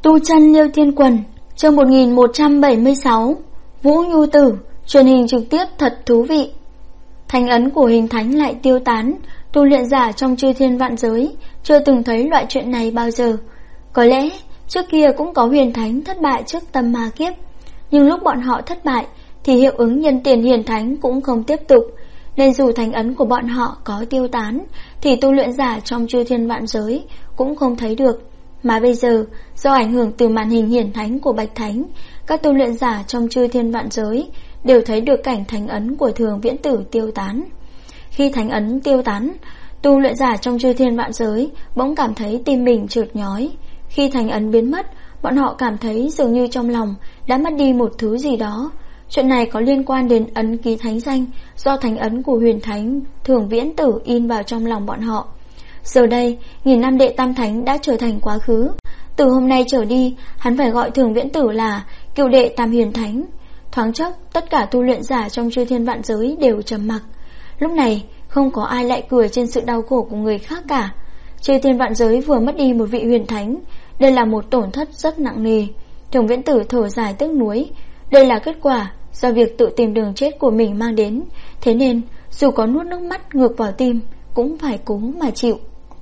Tu chân Liêu Thiên Quần, chương 1176, Vũ Nhu Tử, truyền hình trực tiếp thật thú vị. Thánh ấn của hình thánh lại tiêu tán, tu luyện giả trong chư thiên vạn giới chưa từng thấy loại chuyện này bao giờ. Có lẽ trước kia cũng có huyền thánh thất bại trước tâm ma kiếp, nhưng lúc bọn họ thất bại thì hiệu ứng nhân tiền hiển thánh cũng không tiếp tục, nên dù thánh ấn của bọn họ có tiêu tán thì tu luyện giả trong chư thiên vạn giới cũng không thấy được. Mà bây giờ, do ảnh hưởng từ màn hình hiển thánh của Bạch Thánh, các tu luyện giả trong chư thiên vạn giới đều thấy được cảnh thánh ấn của Thường Viễn Tử tiêu tán. Khi thánh ấn tiêu tán, tu luyện giả trong chư thiên vạn giới bỗng cảm thấy tim mình chợt nhói. Khi thánh ấn biến mất, bọn họ cảm thấy dường như trong lòng đã mất đi một thứ gì đó. Chuyện này có liên quan đến ấn ký thánh danh do thánh ấn của huyền thánh Thường Viễn Tử in vào trong lòng bọn họ. Giờ đây, 1000 năm đệ tam thánh đã trở thành quá khứ. Từ hôm nay trở đi, hắn phải gọi Thường Viễn Tử là cựu đệ tam huyền thánh. Thoáng chốc, tất cả tu luyện giả trong chư thiên vạn giới đều trầm mặc. Lúc này, không có ai lại cười trên sự đau khổ của người khác cả. Chư thiên vạn giới vừa mất đi một vị huyền thánh, đây là một tổn thất rất nặng nề. Thường Viễn Tử thở dài tiếc nuối. Đây là kết quả do việc tự tìm đường chết của mình mang đến, thế nên dù có nuốt nước mắt ngược vào tim cũng phải cố mà chịu.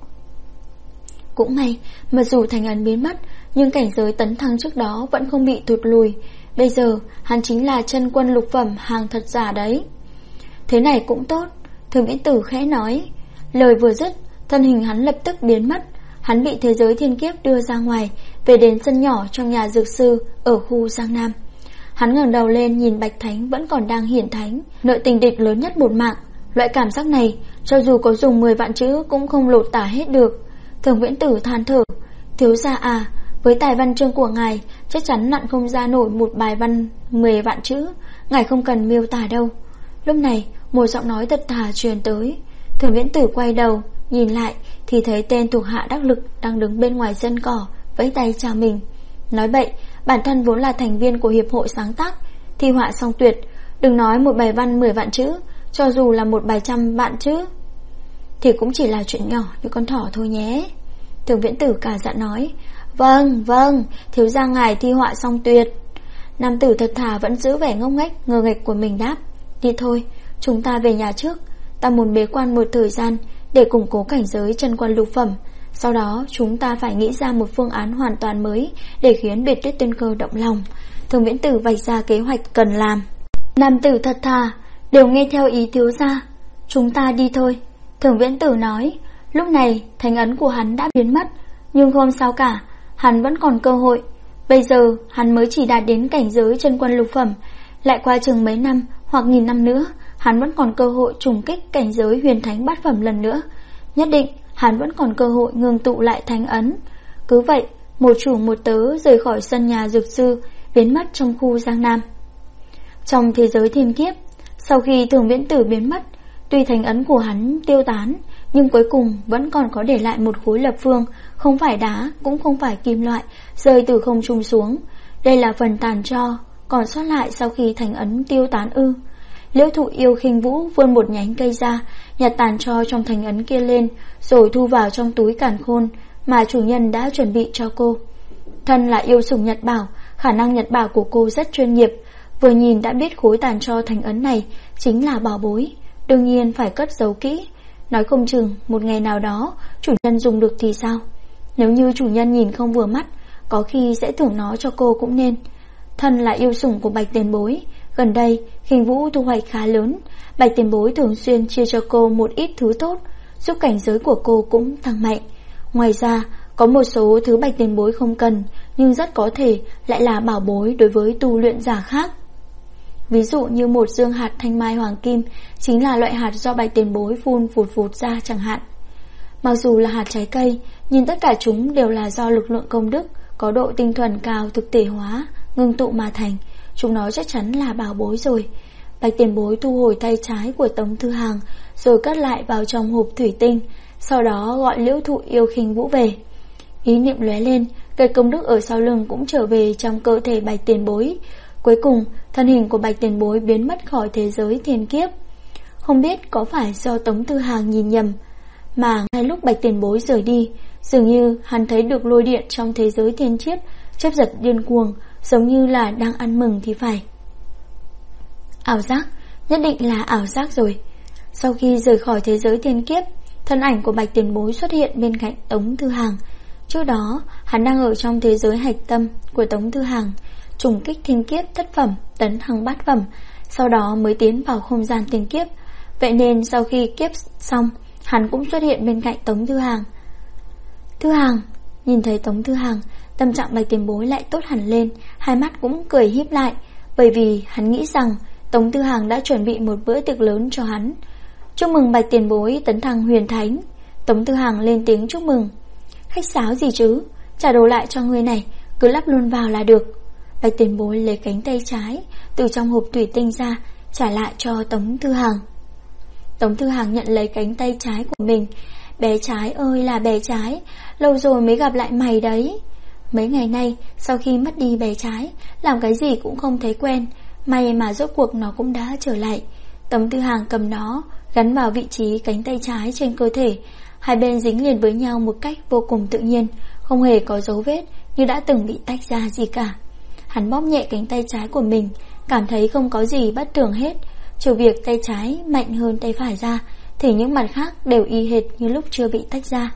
Cũng may mà dù thánh ấn biến mất, nhưng cảnh giới tấn thăng trước đó vẫn không bị tụt lùi. Bây giờ hắn chính là chân quân lục phẩm hàng thật giả đấy. Thế này cũng tốt, Thường Viễn Tử khẽ nói. Lời vừa dứt, thân hình hắn lập tức biến mất. Hắn bị thế giới thiên kiếp đưa ra ngoài, về đến sân nhỏ trong nhà dược sư ở khu Giang Nam. Hắn ngẩng đầu lên nhìn Bạch Thánh vẫn còn đang hiển thánh, nợ tình địch lớn nhất một mạng. Loại cảm giác này, cho dù có dùng 10 vạn chữ cũng không lột tả hết được. Thường Viễn Tử than thở. Thiếu gia à, với tài văn chương của ngài chắc chắn nặn không ra nổi một bài văn 10 vạn chữ, ngài không cần miêu tả đâu. Lúc này một giọng nói thật thà truyền tới. Thường Viễn Tử quay đầu nhìn lại thì thấy tên thuộc hạ đắc lực đang đứng bên ngoài sân cỏ vẫy tay chào mình. Nói bậy, bản thân vốn là thành viên của hiệp hội sáng tác, thi họa song tuyệt. Đừng nói một bài văn 10 vạn chữ, cho dù là một bài 100 vạn chữ thì cũng chỉ là chuyện nhỏ như con thỏ thôi nhé. Thường Viễn Tử cả giận nói. Vâng, thiếu gia ngài thi họa song tuyệt. Nam tử thật thà vẫn giữ vẻ ngốc nghếch ngờ nghệch của mình đáp. Đi thôi, chúng ta về nhà trước. Ta muốn bế quan một thời gian để củng cố cảnh giới chân quân lục phẩm. Sau đó chúng ta phải nghĩ ra một phương án hoàn toàn mới để khiến Biệt Tuyết Tiên Cơ động lòng. Thường Viễn Tử vạch ra kế hoạch cần làm. Nam tử thật thà đều nghe theo ý thiếu gia. Chúng ta đi thôi, Thường Viễn Tử nói. Lúc này thánh ấn của hắn đã biến mất, nhưng không sao cả, hắn vẫn còn cơ hội. Bây giờ hắn mới chỉ đạt đến cảnh giới chân quân lục phẩm, lại qua chừng mấy năm hoặc 1000 năm nữa, hắn vẫn còn cơ hội trùng kích cảnh giới huyền thánh bát phẩm lần nữa. Nhất định hắn vẫn còn cơ hội ngưng tụ lại thánh ấn. Cứ vậy, một chủ một tớ rời khỏi sân nhà dược sư, biến mất trong khu Giang Nam. Trong thế giới thiên kiếp, sau khi Thường Viễn Tử biến mất, tuy thánh ấn của hắn tiêu tán, nhưng cuối cùng vẫn còn có để lại một khối lập phương, không phải đá cũng không phải kim loại, rơi từ không trung xuống. Đây là phần tàn tro còn sót lại sau khi thánh ấn tiêu tán ư? Liễu Thụ Yêu Khinh Vũ vươn một nhánh cây ra, nhặt tàn tro trong thánh ấn kia lên, rồi thu vào trong túi càn khôn mà chủ nhân đã chuẩn bị cho cô. Thân là yêu sủng nhặt bảo, khả năng nhặt bảo của cô rất chuyên nghiệp. Vừa nhìn đã biết khối tàn tro thánh ấn này chính là bảo bối, đương nhiên phải cất giấu kỹ. Nói không chừng một ngày nào đó chủ nhân dùng được thì sao? Nếu như chủ nhân nhìn không vừa mắt, có khi sẽ thưởng nó cho cô cũng nên. Thân là yêu sủng của Bạch Tiền Bối, gần đây Khinh Vũ thu hoạch khá lớn, Bạch Tiền Bối thường xuyên chia cho cô một ít thứ tốt, giúp cảnh giới của cô cũng tăng mạnh. Ngoài ra có một số thứ Bạch Tiền Bối không cần, nhưng rất có thể lại là bảo bối đối với tu luyện giả khác. Ví dụ như một dương hạt thanh mai hoàng kim chính là loại hạt do Bạch Tiền Bối phun vụt vụt ra chẳng hạn. Mặc dù là hạt trái cây, nhưng tất cả chúng đều là do lực lượng công đức có độ tinh thuần cao thực thể hóa, ngưng tụ mà thành. Chúng nó chắc chắn là bảo bối rồi. Bạch Tiền Bối thu hồi tay trái của Tống Thư Hàng, rồi cất lại vào trong hộp thủy tinh, sau đó gọi Liễu Thụ Yêu Khinh Vũ về. Ý niệm lóe lên, cây công đức ở sau lưng cũng trở về trong cơ thể Bạch Tiền Bối. Cuối cùng, thân hình của Bạch Tiền Bối biến mất khỏi thế giới thiên kiếp. Không biết có phải do Tống Thư Hàng nhìn nhầm, mà ngay lúc Bạch Tiền Bối rời đi, Dường như hắn thấy được lôi điện trong thế giới thiên chiết chớp giật điên cuồng, giống như là đang ăn mừng thì phải. Ảo giác, nhất định là ảo giác rồi. Sau khi rời khỏi thế giới thiên kiếp, thân ảnh của Bạch Tiền Bối xuất hiện bên cạnh Tống Thư Hàng. Trước đó, hắn đang ở trong thế giới hạch tâm của Tống Thư Hàng, trùng kích thiên kiếp thất phẩm, tấn thăng bát phẩm, sau đó mới tiến vào không gian thiên kiếp. Vậy nên sau khi kiếp xong, hắn cũng xuất hiện bên cạnh Tống Thư Hàng. Thư Hàng, nhìn thấy Tống Thư Hàng, tâm trạng Bạch Tiền Bối lại tốt hẳn lên, hai mắt cũng cười híp lại, bởi vì hắn nghĩ rằng Tống Thư Hàng đã chuẩn bị một bữa tiệc lớn cho hắn. Chúc mừng Bạch Tiền Bối tấn thăng huyền thánh. Tống Thư Hàng lên tiếng chúc mừng. Khách sáo gì chứ, trả đồ lại cho người này, cứ lắp luôn vào là được. Bạch Tiền Bối lấy cánh tay trái từ trong hộp thủy tinh ra, trả lại cho Tống Thư Hàng. Tống Thư Hàng nhận lấy cánh tay trái của mình. Bé trái ơi là bé trái, lâu rồi mới gặp lại mày đấy. Mấy ngày nay, sau khi mất đi bé trái, làm cái gì cũng không thấy quen. May mà rốt cuộc nó cũng đã trở lại. Tống Thư Hàng cầm nó, gắn vào vị trí cánh tay trái trên cơ thể. Hai bên dính liền với nhau một cách vô cùng tự nhiên, không hề có dấu vết như đã từng bị tách ra gì cả. Hắn bóp nhẹ cánh tay trái của mình, cảm thấy không có gì bất thường hết. Trừ việc tay trái mạnh hơn tay phải ra, thì những mặt khác đều y hệt như lúc chưa bị tách ra.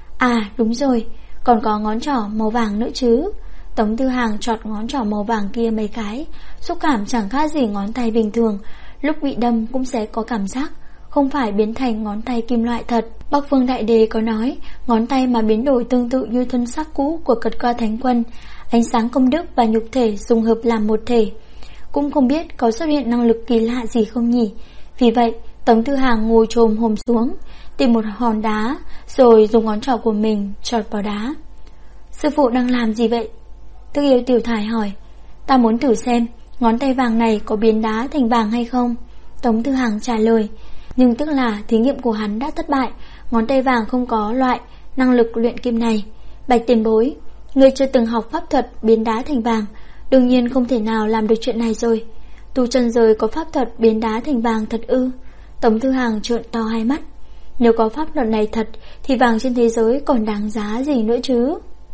À đúng rồi, còn có ngón trỏ màu vàng nữa chứ. Tống Thư Hàng chọt ngón trỏ màu vàng kia mấy cái, xúc cảm chẳng khác gì ngón tay bình thường. Lúc bị đâm cũng sẽ có cảm giác, không phải biến thành ngón tay kim loại thật. Bắc Vương Đại Đế có nói, ngón tay mà biến đổi tương tự như thân xác cũ của Cật Ca Thánh Quân, ánh sáng công đức và nhục thể dung hợp làm một thể. Cũng không biết có xuất hiện năng lực kỳ lạ gì không nhỉ. Vì vậy Tống Thư Hàng ngồi chồm hổm xuống, tìm một hòn đá, rồi dùng ngón trỏ của mình chọt vào đá. Sư phụ đang làm gì vậy? Tức Yêu Tiểu Thải hỏi. Ta muốn thử xem ngón tay vàng này có biến đá thành vàng hay không. Tống Thư Hàng trả lời. Nhưng tức là thí nghiệm của hắn đã thất bại, ngón tay vàng không có loại năng lực luyện kim này. Bạch Tiền Bối, ngươi chưa từng học pháp thuật biến đá thành vàng, đương nhiên không thể nào làm được chuyện này rồi. Tu chân giới có pháp thuật biến đá thành vàng thật ư? Tống Thư Hàng trợn to hai mắt. Nếu có pháp luật này thật thì vàng trên thế giới còn đáng giá gì nữa chứ?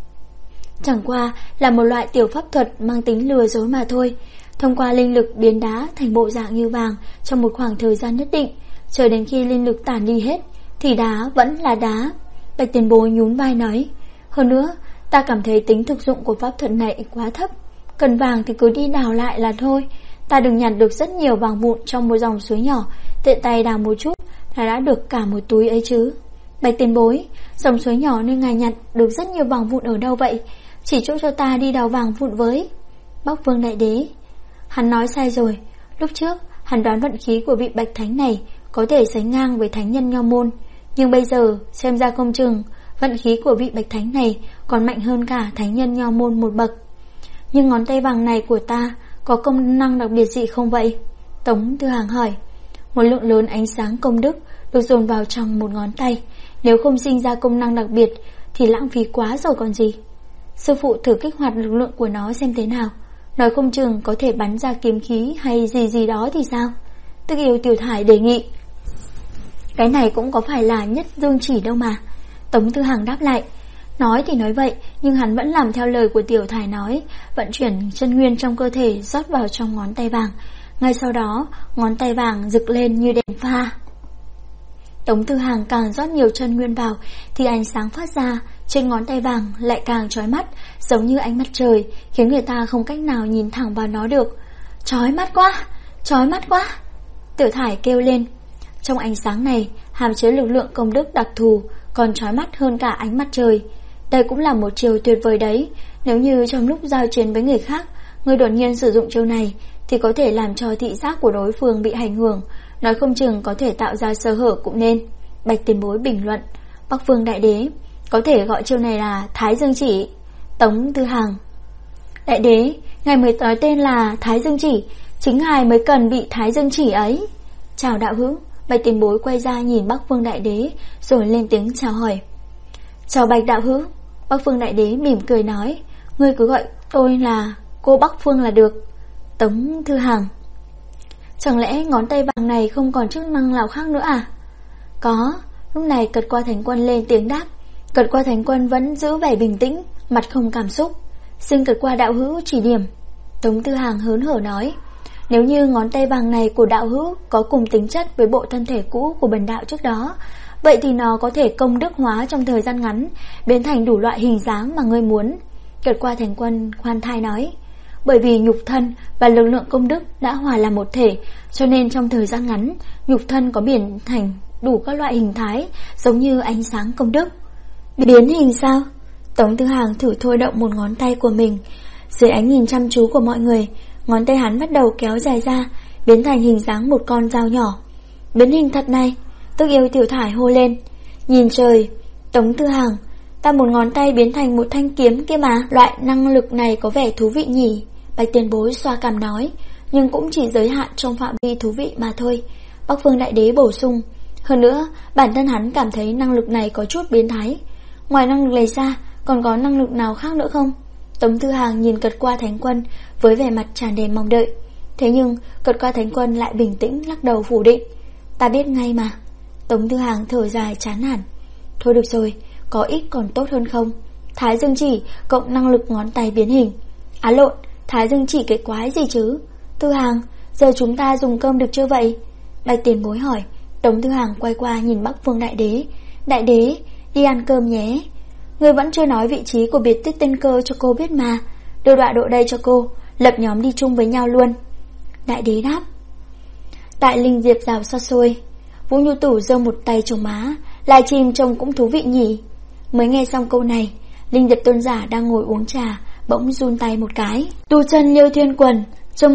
Chẳng qua là một loại tiểu pháp thuật mang tính lừa dối mà thôi. Thông qua linh lực biến đá thành bộ dạng như vàng trong một khoảng thời gian nhất định, chờ đến khi linh lực tản đi hết thì đá vẫn là đá. Bạch Tiền Bối nhún vai nói. Hơn nữa, ta cảm thấy tính thực dụng của pháp thuật này quá thấp. Cần vàng thì cứ đi đào lại là thôi. Ta đừng nhặt được rất nhiều vàng vụn trong một dòng suối nhỏ, tiện tay đào một chút là đã được cả một túi ấy chứ. Bạch Tiền Bối, dòng suối nhỏ nên ngài nhặt được rất nhiều vàng vụn ở đâu vậy? Chỉ chỗ cho ta đi đào vàng vụn với. Bắc Vương Đại Đế. Hắn nói sai rồi. Lúc trước hắn đoán vận khí của vị Bạch Thánh này có thể sánh ngang với thánh nhân Nho Môn, nhưng bây giờ xem ra không chừng vận khí của vị Bạch Thánh này còn mạnh hơn cả thánh nhân Nho Môn một bậc. Nhưng ngón tay vàng này của ta có công năng đặc biệt gì không vậy? Tống Thư Hàng hỏi. Một lượng lớn ánh sáng công đức được dồn vào trong một ngón tay, nếu không sinh ra công năng đặc biệt thì lãng phí quá rồi còn gì. Sư phụ thử kích hoạt lực lượng của nó xem thế nào, nói không chừng có thể bắn ra kiếm khí hay gì gì đó thì sao? Tức Yêu Tiểu Thải đề nghị. Cái này cũng có phải là nhất dương chỉ đâu mà. Tống Thư Hàng đáp lại. Nói thì nói vậy, nhưng hắn vẫn làm theo lời của Tiểu Thải nói, vận chuyển chân nguyên trong cơ thể rót vào trong ngón tay vàng. Ngay sau đó, ngón tay vàng rực lên như đèn pha. Tống Thư Hàng càng rót nhiều chân nguyên vào thì ánh sáng phát ra trên ngón tay vàng lại càng chói mắt, giống như ánh mặt trời, khiến người ta không cách nào nhìn thẳng vào nó được. Chói mắt quá, chói mắt quá. Tiểu Thải kêu lên. Trong ánh sáng này hàm chứa lực lượng công đức đặc thù, còn chói mắt hơn cả ánh mặt trời. Đây cũng là một chiêu tuyệt vời đấy. Nếu như trong lúc giao chiến với người khác, người đột nhiên sử dụng chiêu này thì có thể làm cho thị giác của đối phương bị ảnh hưởng, nói không chừng có thể tạo ra sơ hở cũng nên. Bạch Tiền Bối bình luận. Bắc Vương Đại Đế, có thể gọi chiêu này là Thái Dương Chỉ. Tống Thư Hàng. Đại Đế, ngài mới nói tên là Thái Dương Chỉ, chính ngài mới cần bị Thái Dương Chỉ ấy. Chào đạo hữu. Bạch Tiền Bối quay ra nhìn Bắc Vương Đại Đế rồi lên tiếng chào hỏi. Chào Bạch đạo hữu. Bắc Phương Đại Đế mỉm cười nói. Ngươi cứ gọi tôi là cô Bắc Phương là được. Tống Thư Hàng. Chẳng lẽ ngón tay vàng này không còn chức năng nào khác nữa à? Có. Lúc này Cật Qua Thánh Quân lên tiếng đáp. Cật qua Thánh Quân vẫn giữ vẻ bình tĩnh, mặt không cảm xúc. Xin Cật qua đạo hữu chỉ điểm. Tống Tư Hàng hớn hở nói, nếu như ngón tay vàng này của đạo hữu có cùng tính chất với bộ thân thể cũ của bần đạo trước đó, vậy thì nó có thể công đức hóa trong thời gian ngắn, biến thành đủ loại hình dáng mà ngươi muốn. Cật qua Thánh Quân khoan thai nói, bởi vì nhục thân và lực lượng công đức đã hòa làm một thể, cho nên trong thời gian ngắn, nhục thân có biến thành đủ các loại hình thái, giống như ánh sáng công đức. Biến hình sao? Tống Tư Hàng thử thôi động một ngón tay của mình. Dưới ánh nhìn chăm chú của mọi người, ngón tay hắn bắt đầu kéo dài ra, biến thành hình dáng một con dao nhỏ. Biến hình thật này, Tức Yêu Tiểu Thải hô lên. Nhìn trời, Tống Tư Hàng, ta một ngón tay biến thành một thanh kiếm kia mà. Loại năng lực này có vẻ thú vị nhỉ? Bạch Tiền Bối xoa cằm nói, nhưng cũng chỉ giới hạn trong phạm vi thú vị mà thôi. Bắc Phương Đại Đế bổ sung, hơn nữa, bản thân hắn cảm thấy năng lực này có chút biến thái. Ngoài năng lực này ra, còn có năng lực nào khác nữa không? Tống Tư Hàng nhìn Cật qua Thánh Quân với vẻ mặt tràn đầy mong đợi. Thế nhưng Cật qua Thánh Quân lại bình tĩnh lắc đầu phủ định. Ta biết ngay mà. Tống Tư Hàng thở dài chán nản. Thôi được rồi, có ít còn tốt hơn không? Thái Dương Chỉ cộng năng lực ngón tay biến hình. Á lộn, Thái Dương Chỉ cái quái gì chứ? Tư Hàng, giờ chúng ta dùng cơm được chưa vậy? Bạch Tiền Bối hỏi. Tống Tư Hàng quay qua nhìn Bắc Phương Đại Đế. Đại Đế, đi ăn cơm nhé. Ngươi vẫn chưa nói vị trí của biệt tích tên cơ cho cô biết mà. Đưa đoạn độ đây cho cô, lập nhóm đi chung với nhau luôn. Đại Đế đáp. Tại Linh Diệp rào xa xôi, Vũ Nhu Tử giơ một tay trồng má. Lai chim trông cũng thú vị nhỉ. Mới nghe xong câu này, Linh Diệp tôn giả đang ngồi uống trà bỗng run tay một cái. Tu chân Liêu Thiên Quần, chương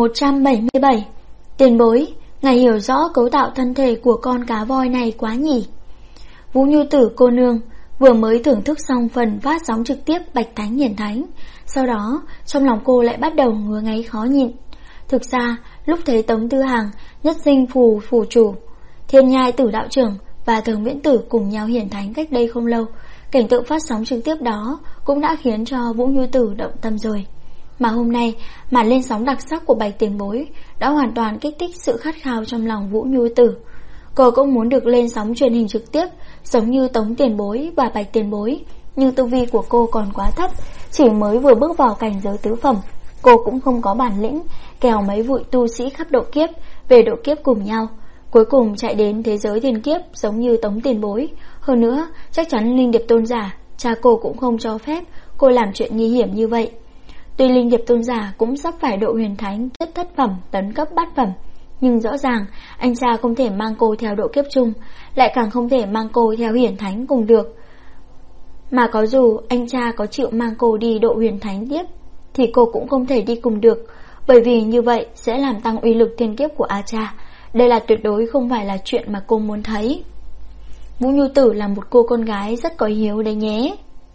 1177. Tiền bối, ngài hiểu rõ cấu tạo thân thể của con cá voi này quá nhỉ. Vũ Nhu Tử cô nương vừa mới thưởng thức xong phần phát sóng trực tiếp Bạch Thánh Hiển Thánh, sau đó trong lòng cô lại bắt đầu ngứa ngáy khó nhịn. Thực ra lúc thấy Tống Tư Hàng, Nhất Sinh phủ chủ, Thiên Nhai Tử đạo trưởng và Thường Viễn Tử cùng nhau hiển thánh cách đây không lâu, cảnh tượng phát sóng trực tiếp đó cũng đã khiến cho Vũ Nhu Tử động tâm rồi. Mà hôm nay, màn lên sóng đặc sắc của Bạch Tiền Bối đã hoàn toàn kích thích sự khát khao trong lòng Vũ Nhu Tử. Cô cũng muốn được lên sóng truyền hình trực tiếp giống như Tống Tiền Bối và Bạch Tiền Bối, nhưng tu vi của cô còn quá thấp, chỉ mới vừa bước vào cảnh giới tứ phẩm. Cô cũng không có bản lĩnh kèo mấy vị tu sĩ khắp độ kiếp về độ kiếp cùng nhau, cuối cùng chạy đến thế giới thiên kiếp giống như Tống Tiền Bối. Hơn nữa, chắc chắn Linh Điệp tôn giả, cha cô cũng không cho phép cô làm chuyện nguy hiểm như vậy. Tuy Linh Điệp tôn giả cũng sắp phải độ huyền thánh kiếp thất phẩm tấn cấp bát phẩm, nhưng rõ ràng anh cha không thể mang cô theo độ kiếp chung, lại càng không thể mang cô theo hiển thánh cùng được. Mà có dù anh cha có chịu mang cô đi độ huyền thánh tiếp thì cô cũng không thể đi cùng được, bởi vì như vậy sẽ làm tăng uy lực thiên kiếp của A Cha. Đây là tuyệt đối không phải là chuyện mà cô muốn thấy. Vũ Nhu Tử là một cô con gái rất có hiếu đấy nhé.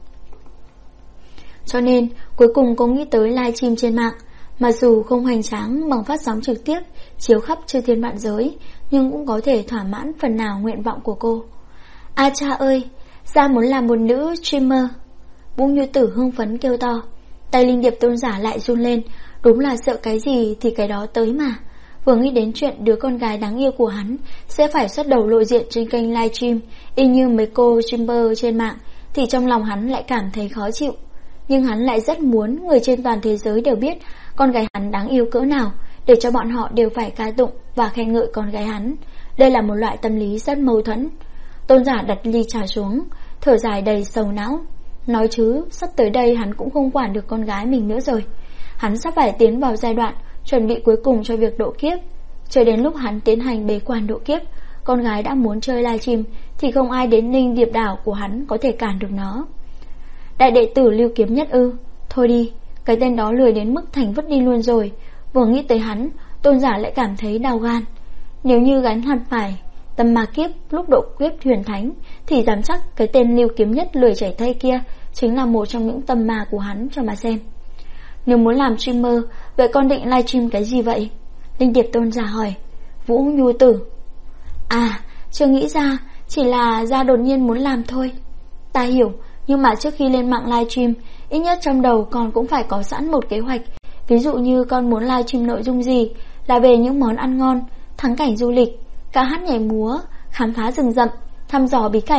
Cho nên cuối cùng cô nghĩ tới livestream trên mạng. Mặc dù không hoành tráng bằng phát sóng trực tiếp chiếu khắp chư thiên vạn giới, nhưng cũng có thể thỏa mãn phần nào nguyện vọng của cô. A Cha ơi, Gia muốn làm một nữ streamer. Vũ Nhu Tử hưng phấn kêu to. Tay Linh Điệp tôn giả lại run lên. Đúng là sợ cái gì thì cái đó tới mà. Vừa nghĩ đến chuyện đứa con gái đáng yêu của hắn sẽ phải xuất đầu lộ diện trên kênh livestream y như mấy cô streamer trên mạng, thì trong lòng hắn lại cảm thấy khó chịu. Nhưng hắn lại rất muốn người trên toàn thế giới đều biết con gái hắn đáng yêu cỡ nào, để cho bọn họ đều phải ca tụng và khen ngợi con gái hắn. Đây là một loại tâm lý rất mâu thuẫn. Tôn giả đặt ly trà xuống, thở dài đầy sầu não. Nói chứ, sắp tới đây hắn cũng không quản được con gái mình nữa rồi. Hắn sắp phải tiến vào giai đoạn chuẩn bị cuối cùng cho việc độ kiếp. Chờ đến lúc hắn tiến hành bế quan độ kiếp, con gái đã muốn chơi livestream thì không ai đến Ninh Điệp đảo của hắn có thể cản được nó. Đại đệ tử Lưu Kiếm Nhất ư? Thôi đi, cái tên đó lười đến mức thành vứt đi luôn rồi. Vừa nghĩ tới hắn, tôn giả lại cảm thấy đau gan. Nếu như gánh hẳn phải tâm ma kiếp lúc độ kiếp huyền thánh, thì dám chắc cái tên Lưu Kiếm Nhất lười chảy thây kia chính là một trong những tâm ma của hắn cho mà xem. Nếu muốn làm streamer, vậy con định livestream cái gì vậy? Linh Điệp tôn giả hỏi. Vũ Nhu Tử. À, chưa nghĩ ra, chỉ là Gia đột nhiên muốn làm thôi. Ta hiểu, nhưng mà trước khi lên mạng livestream, ít nhất trong đầu con cũng phải có sẵn một kế hoạch. Ví dụ như con muốn livestream nội dung gì, là về những món ăn ngon, thắng cảnh du lịch, ca hát nhảy múa, khám phá rừng rậm, thăm dò bí cảnh,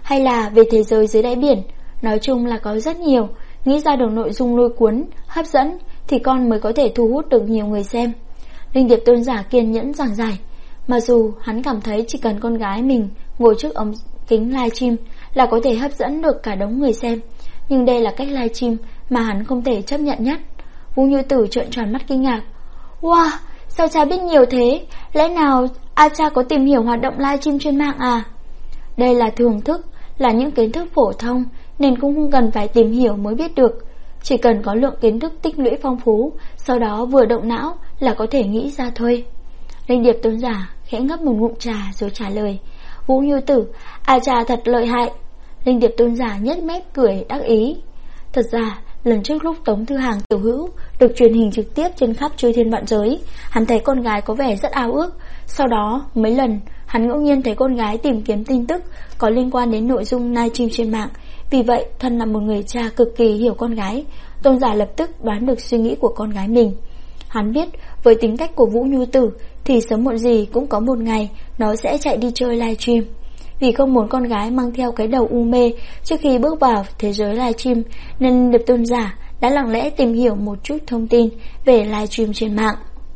hay là về thế giới dưới đáy biển. Nói chung là có rất nhiều. Nghĩ ra được nội dung lôi cuốn, hấp dẫn thì con mới có thể thu hút được nhiều người xem. Linh Điệp Tôn giả kiên nhẫn giảng giải. Mặc dù hắn cảm thấy chỉ cần con gái mình ngồi trước ống kính livestream là có thể hấp dẫn được cả đống người xem, nhưng đây là cách livestream mà hắn không thể chấp nhận nhất. Vũ Như Tử trợn tròn mắt kinh ngạc. Wow, sao cha biết nhiều thế? Lẽ nào cha có tìm hiểu hoạt động livestream trên mạng à? Đây là thưởng thức, là những kiến thức phổ thông, nên cũng không cần phải tìm hiểu mới biết được. Chỉ cần có lượng kiến thức tích lũy phong phú, sau đó vừa động não là có thể nghĩ ra thôi. Linh Điệp Tôn giả khẽ ngấp một ngụm trà rồi trả lời. Vũ Như Tử, cha thật lợi hại. Linh Điệp Tôn giả nhếch mép cười đắc ý. Thật ra lần trước lúc Tống Thư Hàng tiểu hữu được truyền hình trực tiếp trên khắp chư thiên vạn giới, hắn thấy con gái có vẻ rất ao ước. Sau đó mấy lần hắn ngẫu nhiên thấy con gái tìm kiếm tin tức có liên quan đến nội dung livestream trên mạng. Vì vậy thân là một người cha cực kỳ hiểu con gái, Tôn giả lập tức đoán được suy nghĩ của con gái mình. Hắn biết với tính cách của Vũ Như Tử thì sớm muộn gì cũng có một ngày nó sẽ chạy đi chơi livestream. Vì không muốn con gái mang theo cái đầu u mê trước khi bước vào thế giới livestream, nên Điệp Tôn giả đã lặng lẽ tìm hiểu một chút thông tin về livestream trên mạng.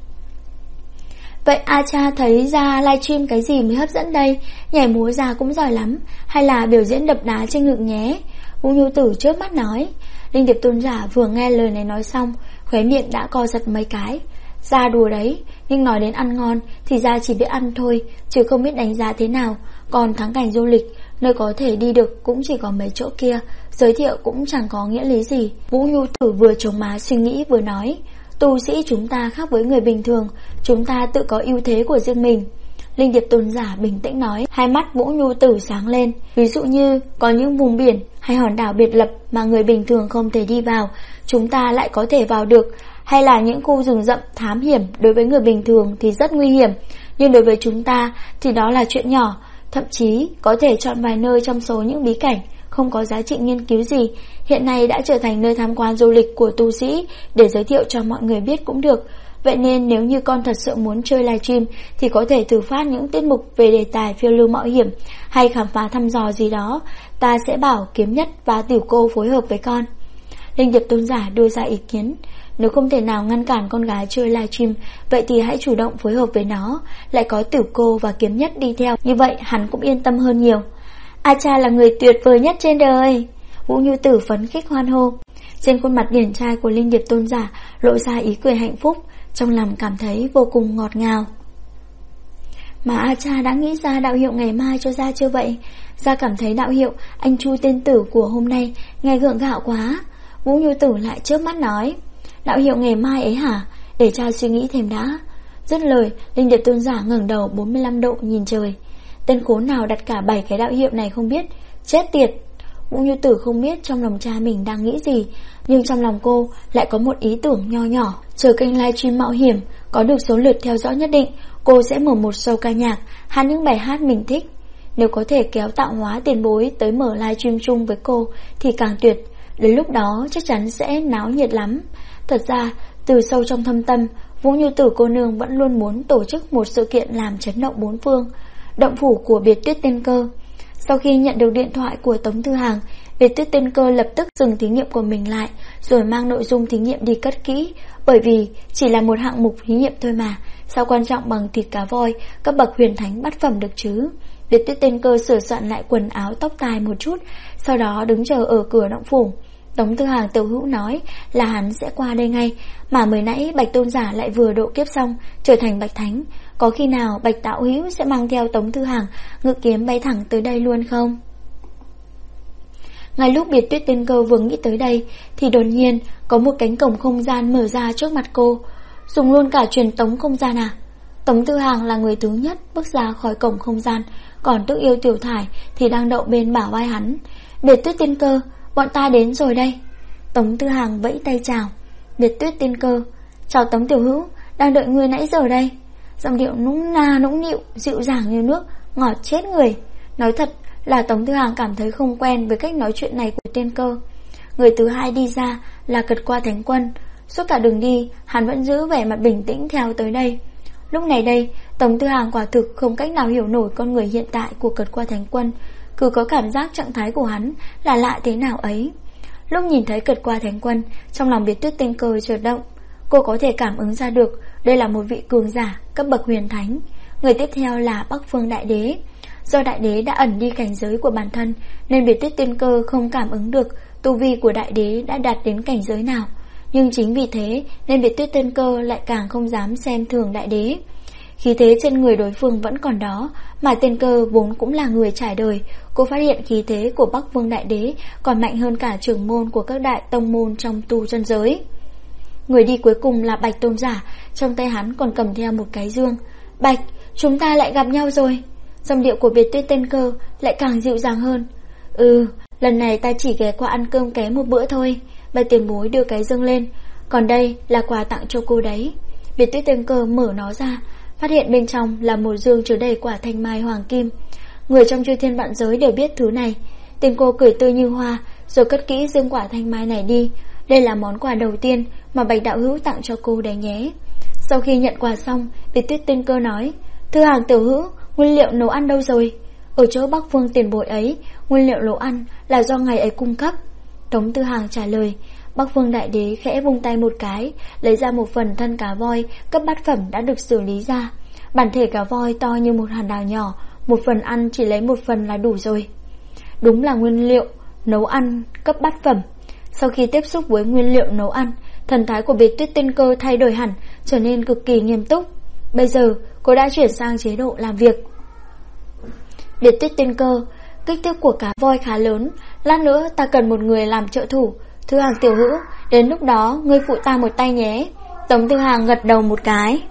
Vậy cha thấy ra livestream cái gì mới hấp dẫn đây? Nhảy múa già cũng giỏi lắm, hay là biểu diễn đập đá trên ngực nhé? Vũ Như Tử chớp mắt nói. Linh Điệp Tôn giả vừa nghe lời này nói xong, khóe miệng đã co giật mấy cái. Ra đùa đấy, nhưng nói đến ăn ngon thì ra chỉ biết ăn thôi, chứ không biết đánh giá thế nào. Còn thắng cảnh du lịch, nơi có thể đi được cũng chỉ có mấy chỗ kia, giới thiệu cũng chẳng có nghĩa lý gì. Vũ Như Tử vừa chống má suy nghĩ vừa nói. Tu sĩ chúng ta khác với người bình thường, chúng ta tự có ưu thế của riêng mình. Linh Điệp Tôn giả bình tĩnh nói. Hai mắt Vũ Như Tử sáng lên. Ví dụ như có những vùng biển hay hòn đảo biệt lập mà người bình thường không thể đi vào, chúng ta lại có thể vào được. Hay là những khu rừng rậm thám hiểm, đối với người bình thường thì rất nguy hiểm, nhưng đối với chúng ta thì đó là chuyện nhỏ. Thậm chí có thể chọn vài nơi trong số những bí cảnh không có giá trị nghiên cứu gì, hiện nay đã trở thành nơi tham quan du lịch của tu sĩ, để giới thiệu cho mọi người biết cũng được. Vậy nên nếu như con thật sự muốn chơi livestream thì có thể thử phát những tiết mục về đề tài phiêu lưu mạo hiểm hay khám phá thăm dò gì đó. Ta sẽ bảo Kiếm Nhất và Tiểu Cô phối hợp với con. Linh Điệp Tôn giả đưa ra ý kiến. Nếu không thể nào ngăn cản con gái chơi livestream, vậy thì hãy chủ động phối hợp với nó. Lại có Tiểu Cô và Kiếm Nhất đi theo, như vậy hắn cũng yên tâm hơn nhiều. Cha là người tuyệt vời nhất trên đời. Vũ Như Tử phấn khích hoan hô. Trên khuôn mặt điển trai của Linh Điệp Tôn giả lộ ra ý cười hạnh phúc, trong lòng cảm thấy vô cùng ngọt ngào. Mà cha đã nghĩ ra đạo hiệu ngày mai cho gia chưa vậy? Gia cảm thấy đạo hiệu anh Chu tên tử của hôm nay nghe gượng gạo quá. Vũ Như Tử lại chớp mắt nói. Đạo hiệu ngày mai ấy hả? Để cha suy nghĩ thêm đã. Dứt lời, Linh Điệp Tôn giả ngẩng đầu 45 độ nhìn trời. Tên khốn nào đặt cả 7 cái đạo hiệu này không biết. Chết tiệt. Vũ Như Tử không biết trong lòng cha mình đang nghĩ gì, nhưng trong lòng cô lại có một ý tưởng nho nhỏ. Chờ kênh livestream mạo hiểm có được số lượt theo dõi nhất định, cô sẽ mở một show ca nhạc, hát những bài hát mình thích. Nếu có thể kéo Tạo Hóa tiền bối tới mở livestream chung với cô thì càng tuyệt. Đến lúc đó chắc chắn sẽ náo nhiệt lắm. Thật ra từ sâu trong thâm tâm, Vũ Như Tử cô nương vẫn luôn muốn tổ chức một sự kiện làm chấn động bốn phương. Động phủ của Biệt Tuyết Tiên Cơ. Sau khi nhận được điện thoại của Tống Thư Hàng, Biệt Tuyết Tiên Cơ lập tức dừng thí nghiệm của mình lại, rồi mang nội dung thí nghiệm đi cất kỹ. Bởi vì chỉ là một hạng mục thí nghiệm thôi mà, sao quan trọng bằng thịt cá voi cấp bậc huyền thánh bát phẩm được chứ. Biệt Tuyết Tiên Cơ sửa soạn lại quần áo tóc tai một chút, sau đó đứng chờ ở cửa động phủ. Tống Thư Hàng tiểu hữu nói là hắn sẽ qua đây ngay, mà mới nãy Bạch Tôn giả lại vừa độ kiếp xong, trở thành Bạch Thánh. Có khi nào Bạch Đạo Hữu sẽ mang theo Tống Thư Hàng ngự kiếm bay thẳng tới đây luôn không? Ngay lúc Biệt Tuyết Tiên Cơ vừa nghĩ tới đây thì đột nhiên có một cánh cổng không gian mở ra trước mặt cô. Dùng luôn cả truyền tống không gian à? Tống Thư Hàng là người thứ nhất bước ra khỏi cổng không gian, còn Tước Yêu Tiểu Thải thì đang đậu bên bả vai hắn. Biệt Tuyết Tiên Cơ, bọn ta đến rồi đây. Tống Thư Hàng vẫy tay chào. Biệt Tuyết Tiên Cơ, chào Tống tiểu hữu, đang đợi ngươi nãy giờ đây. Giọng điệu nũng na nũng nịu, dịu dàng như nước, ngọt chết người. Nói thật là Tống Thư Hàng cảm thấy không quen với cách nói chuyện này của Tiên Cơ. Người thứ hai đi ra là Cật Qua Thánh Quân. Suốt cả đường đi, hắn vẫn giữ vẻ mặt bình tĩnh theo tới đây. Lúc này đây, Tống Thư Hàng quả thực không cách nào hiểu nổi con người hiện tại của Cật Qua Thánh Quân. cứ có cảm giác trạng thái của hắn là lạ thế nào ấy. Lúc nhìn thấy Cật Qua Thánh Quân, trong lòng Biệt Tuyết Tinh Cơ chợt động. Cô có thể cảm ứng ra được đây là một vị cường giả cấp bậc huyền thánh. Người tiếp theo là Bắc Phương Đại Đế. Do Đại Đế đã ẩn đi cảnh giới của bản thân, nên Biệt Tuyết Tinh Cơ không cảm ứng được tu vi của Đại Đế đã đạt đến cảnh giới nào. Nhưng chính vì thế nên Biệt Tuyết Tinh Cơ lại càng không dám xem thường Đại Đế. Khí thế trên người đối phương vẫn còn đó, mà Tiên Cơ vốn cũng là người trải đời. Cô phát hiện khí thế của Bắc Vương Đại Đế còn mạnh hơn cả trưởng môn của các đại tông môn trong tu chân giới. Người đi cuối cùng là Bạch Tôn Giả, trong tay hắn còn cầm theo một cái dương. Bạch, chúng ta lại gặp nhau rồi. Giọng điệu của Biệt Tuyết Tinh Cơ lại càng dịu dàng hơn. Lần này ta chỉ ghé qua ăn cơm ké một bữa thôi. Bạch tiền bối đưa cái dương lên. Còn đây là quà tặng cho cô đấy. Biệt Tuyết Tinh Cơ mở nó ra, phát hiện bên trong là một dương chứa đầy quả thanh mai hoàng kim. Người trong chư thiên vạn giới đều biết thứ này. Tên cô cười tươi như hoa, rồi cất kỹ dương quả thanh mai này đi. Đây là món quà đầu tiên mà Bạch đạo hữu tặng cho cô đấy nhé. Sau khi nhận quà xong, Biệt Tuyết Tinh Cơ nói: Thư Hàng tiểu hữu, nguyên liệu nấu ăn đâu rồi? Ở chỗ Bắc Phương tiền bối ấy, nguyên liệu nấu ăn là do ngày ấy cung cấp. Tống Tư Hàng trả lời. Bắc Phương Đại Đế khẽ vung tay một cái, lấy ra một phần thân cá voi cấp bát phẩm đã được xử lý ra. Bản thể cá voi to như một hòn đảo nhỏ, một phần ăn chỉ lấy một phần là đủ rồi. Đúng là nguyên liệu nấu ăn cấp bát phẩm. Sau khi tiếp xúc với nguyên liệu nấu ăn, thần thái của Biệt Tuyết Tinh Cơ thay đổi hẳn, trở nên cực kỳ nghiêm túc. Bây giờ cô đã chuyển sang chế độ làm việc. Biệt Tuyết Tinh Cơ, kích thước của cá voi khá lớn, lát nữa ta cần một người làm trợ thủ. Thư Hàng tiểu hữu, đến lúc đó ngươi phụ ta một tay nhé. Tống Tư Hàng gật đầu một cái.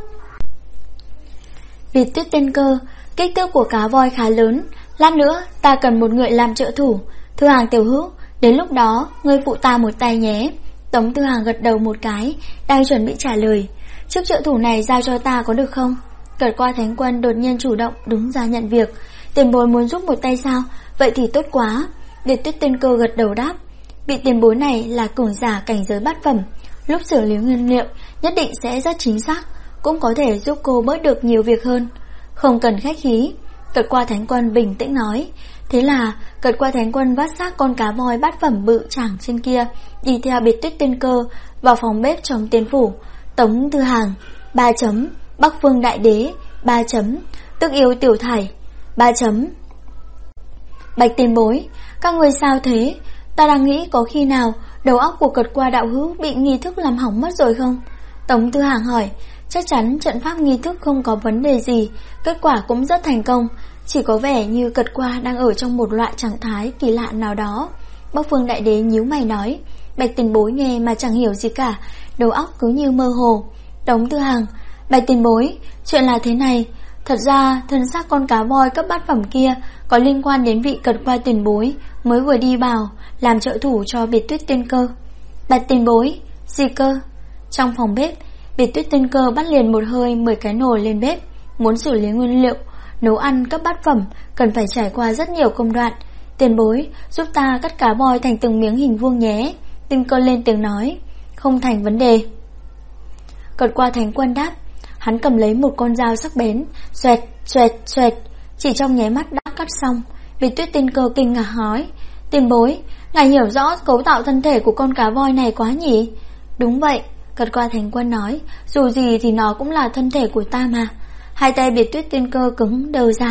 Biệt Tuyết Tinh Cơ, kích thước của cá voi khá lớn, lát nữa ta cần một người làm trợ thủ. Thư Hàng tiểu hữu, đến lúc đó ngươi phụ ta một tay nhé. Tống Tư Hàng gật đầu một cái, đang chuẩn bị trả lời. Chức trợ thủ này giao cho ta có được không? Cật Qua Thánh Quân đột nhiên chủ động đứng ra nhận việc. Tiền bối muốn giúp một tay sao? Vậy thì tốt quá. Biệt Tuyết Tinh Cơ gật đầu đáp. Vị tiền bối này là cường giả cảnh giới bát phẩm, lúc xử lý nguyên liệu nhất định sẽ rất chính xác, cũng có thể giúp cô bớt được nhiều việc hơn. Không cần khách khí, Cật Qua Thánh Quân bình tĩnh nói. Thế là Cật Qua Thánh Quân vác xác con cá voi bát phẩm bự chảng trên kia, đi theo Biệt Tuyết Tinh Cơ vào phòng bếp trong tiên phủ. Tống Tư Hàng 3 chấm, Bắc Phương Đại Đế 3 chấm, Tức Yêu Tiểu Thải 3 chấm. Bạch tiền bối, các người sao thế? Ta đang nghĩ có khi nào đầu óc của Cật Qua đạo hữu bị nghi thức làm hỏng mất rồi không? Tống Tư Hàng hỏi. Chắc chắn trận pháp nghi thức không có vấn đề gì, kết quả cũng rất thành công. Chỉ có vẻ như Cật Qua đang ở trong một loại trạng thái kỳ lạ nào đó. Bắc Phương Đại Đế nhíu mày nói. Bạch tiền bối nghe mà chẳng hiểu gì cả, đầu óc cứ như mơ hồ. Tống Tư Hàng, Bạch tiền bối, chuyện là thế này. Thật ra thân xác con cá voi cấp bát phẩm kia có liên quan đến vị Cật Qua tiền bối mới vừa đi vào làm trợ thủ cho Biệt Tuyết Tinh Cơ. Bạch tiền bối, gì cơ? Trong phòng bếp, Biệt Tuyết Tinh Cơ bắt liền một hơi 10 cái nồi lên bếp. Muốn xử lý nguyên liệu nấu ăn cấp bát phẩm cần phải trải qua rất nhiều công đoạn. Tiền bối, giúp ta cắt cá voi thành từng miếng hình vuông nhé. Tinh Cơ lên tiếng nói. Không thành vấn đề. Cật Qua Thánh Quân đáp. Hắn cầm lấy một con dao sắc bén, xoẹt xoẹt xoẹt, chỉ trong nháy mắt đã cắt xong. Biệt Tuyết Tinh Cơ kinh ngạc hỏi. Tiền bối, ngài hiểu rõ cấu tạo thân thể của con cá voi này quá nhỉ? Đúng vậy, Cật Qua Thánh Quân nói. Dù gì thì nó cũng là thân thể của ta mà. Hai tay Biệt Tuyết Tinh Cơ cứng đờ ra.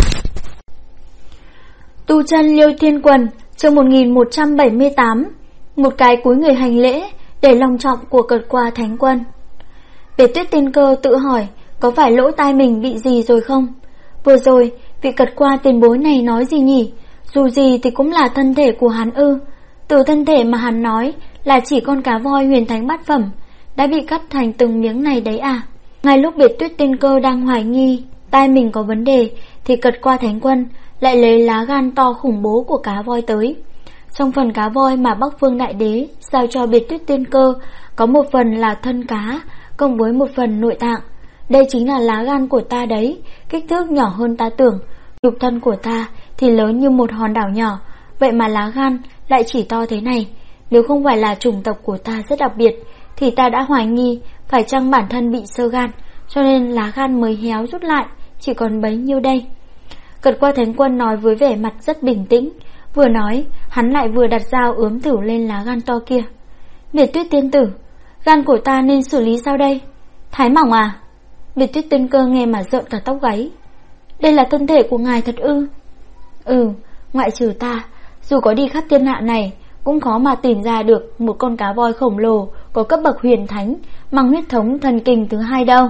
Tu chân Liêu Thiên Quần, chương 1178. Một cái cúi người hành lễ để long trọng của Cật Qua Thánh Quân. Biệt Tuyết Tinh Cơ tự hỏi có phải lỗ tai mình bị gì rồi không? Vừa rồi vị Cật Qua tiền bối này nói gì nhỉ? Dù gì thì cũng là thân thể của hắn ư? Từ thân thể mà hắn nói là chỉ con cá voi huyền thánh bát phẩm đã bị cắt thành từng miếng này đấy à? Ngay lúc Biệt Tuyết Tinh Cơ đang hoài nghi tai mình có vấn đề thì Cật Qua Thánh Quân lại lấy lá gan to khủng bố của cá voi tới. Trong phần cá voi mà Bắc Phương Đại Đế giao cho Biệt Tuyết Tinh Cơ có một phần là thân cá cộng với một phần nội tạng. Đây chính là lá gan của ta đấy, kích thước nhỏ hơn ta tưởng. Nhục thân của ta thì lớn như một hòn đảo nhỏ, vậy mà lá gan lại chỉ to thế này. Nếu không phải là chủng tộc của ta rất đặc biệt thì ta đã hoài nghi phải chăng bản thân bị xơ gan, cho nên lá gan mới héo rút lại, chỉ còn bấy nhiêu đây. Cật qua thánh quân nói với vẻ mặt rất bình tĩnh. Vừa nói, hắn lại vừa đặt dao ướm thử lên lá gan to kia. Biệt Tuyết tiên tử, gan của ta nên xử lý sao đây? Thái mỏng à? Biệt Tuyết tiên cơ nghe mà rợn cả tóc gáy. Đây là thân thể của ngài thật ư? Ngoại trừ ta, dù có đi khắp thiên hạ này, cũng khó mà tìm ra được một con cá voi khổng lồ có cấp bậc huyền thánh, mang huyết thống thần kình thứ 2 đâu.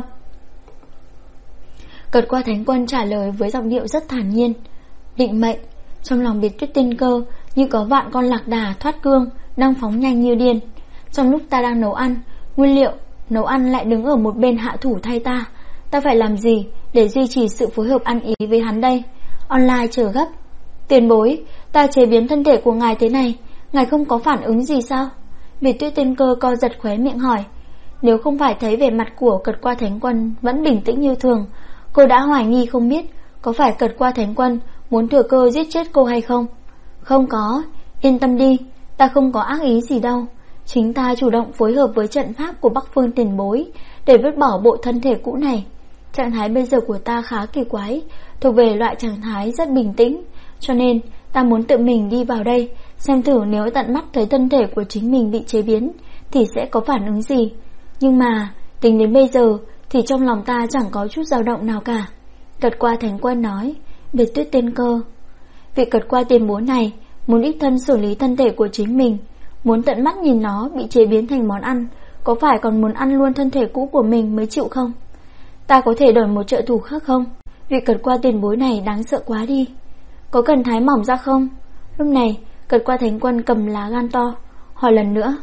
Cật qua thánh quân trả lời với giọng điệu rất thản nhiên. Định mệnh. Trong lòng Biệt Tuyết tiên cơ như có vạn con lạc đà thoát cương đang phóng nhanh như điên. Trong lúc ta đang nấu ăn, nguyên liệu nấu ăn lại đứng ở một bên hạ thủ thay ta. Ta phải làm gì để duy trì sự phối hợp ăn ý với hắn đây? Online chờ gấp. Tiền bối, ta chế biến thân thể của ngài thế này, ngài không có phản ứng gì sao? Biệt Tuyết tiên cơ co giật khóe miệng hỏi. Nếu không phải thấy vẻ mặt của Cật qua thánh quân vẫn bình tĩnh như thường, cô đã hoài nghi không biết có phải Cật qua thánh quân muốn thừa cơ giết chết cô hay không. Không có, yên tâm đi, ta không có ác ý gì đâu. Chính ta chủ động phối hợp với trận pháp của Bắc Phương tiền bối để vứt bỏ bộ thân thể cũ này. Trạng thái bây giờ của ta khá kỳ quái, thuộc về loại trạng thái rất bình tĩnh, cho nên ta muốn tự mình đi vào đây, xem thử nếu tận mắt thấy thân thể của chính mình bị chế biến thì sẽ có phản ứng gì. Nhưng mà tính đến bây giờ thì trong lòng ta chẳng có chút dao động nào cả. Cật qua thánh quân nói. Biệt Tuyết tiên cơ, vị Cật qua tiền bối này muốn đích thân xử lý thân thể của chính mình, muốn tận mắt nhìn nó bị chế biến thành món ăn, có phải còn muốn ăn luôn thân thể cũ của mình mới chịu không? Ta có thể đổi một trợ thủ khác không? Vị Cật qua tiền bối này đáng sợ quá đi. Có cần thái mỏng ra không? Lúc này Cật qua thánh quân cầm lá gan to hỏi lần nữa.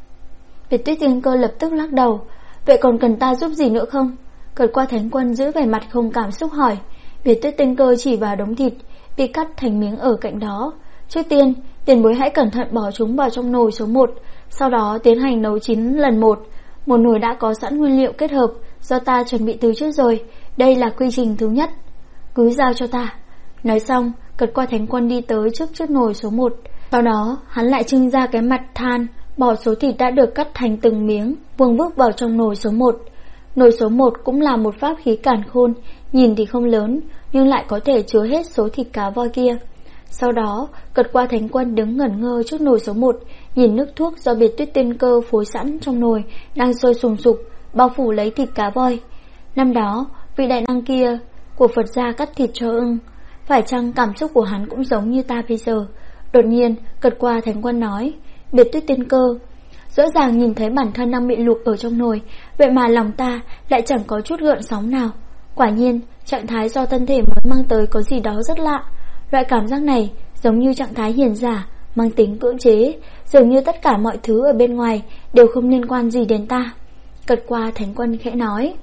Biệt Tuyết tiên cơ lập tức lắc đầu. Vậy còn cần ta giúp gì nữa không? Cật qua thánh quân giữ vẻ mặt không cảm xúc hỏi. Biệt Tuyết tiên cơ chỉ vào đống thịt bị cắt thành miếng ở cạnh đó. Trước tiên, tiền bối hãy cẩn thận bỏ chúng vào trong nồi số 1, sau đó tiến hành nấu chín lần 1. Một nồi đã có sẵn nguyên liệu kết hợp do ta chuẩn bị từ trước rồi. Đây là quy trình thứ nhất. Cứ giao cho ta. Nói xong, Cật qua thánh quân đi tới trước nồi số 1. Sau đó, hắn lại trưng ra cái mặt than, bỏ số thịt đã được cắt thành từng miếng, vương vức vào trong nồi số 1. Nồi số 1 cũng là một pháp khí càn khôn, nhìn thì không lớn, nhưng lại có thể chứa hết số thịt cá voi kia. Sau đó, Cật qua thánh quân đứng ngẩn ngơ trước nồi số 1, nhìn nước thuốc do Biệt Tuyết tiên cơ phối sẵn trong nồi đang sôi sùng sục, bao phủ lấy thịt cá voi. Năm đó, vị đại năng kia của Phật gia cắt thịt cho ưng. Phải chăng cảm xúc của hắn cũng giống như ta bây giờ? Đột nhiên, Cật qua thánh quân nói. Biệt Tuyết tiên cơ, rõ ràng nhìn thấy bản thân đang bị luộc ở trong nồi, vậy mà lòng ta lại chẳng có chút gợn sóng nào. Quả nhiên, trạng thái do thân thể mới mang tới có gì đó rất lạ. Loại cảm giác này giống như trạng thái hiền giả, mang tính cưỡng chế, dường như tất cả mọi thứ ở bên ngoài đều không liên quan gì đến ta. Cật qua thánh quân khẽ nói.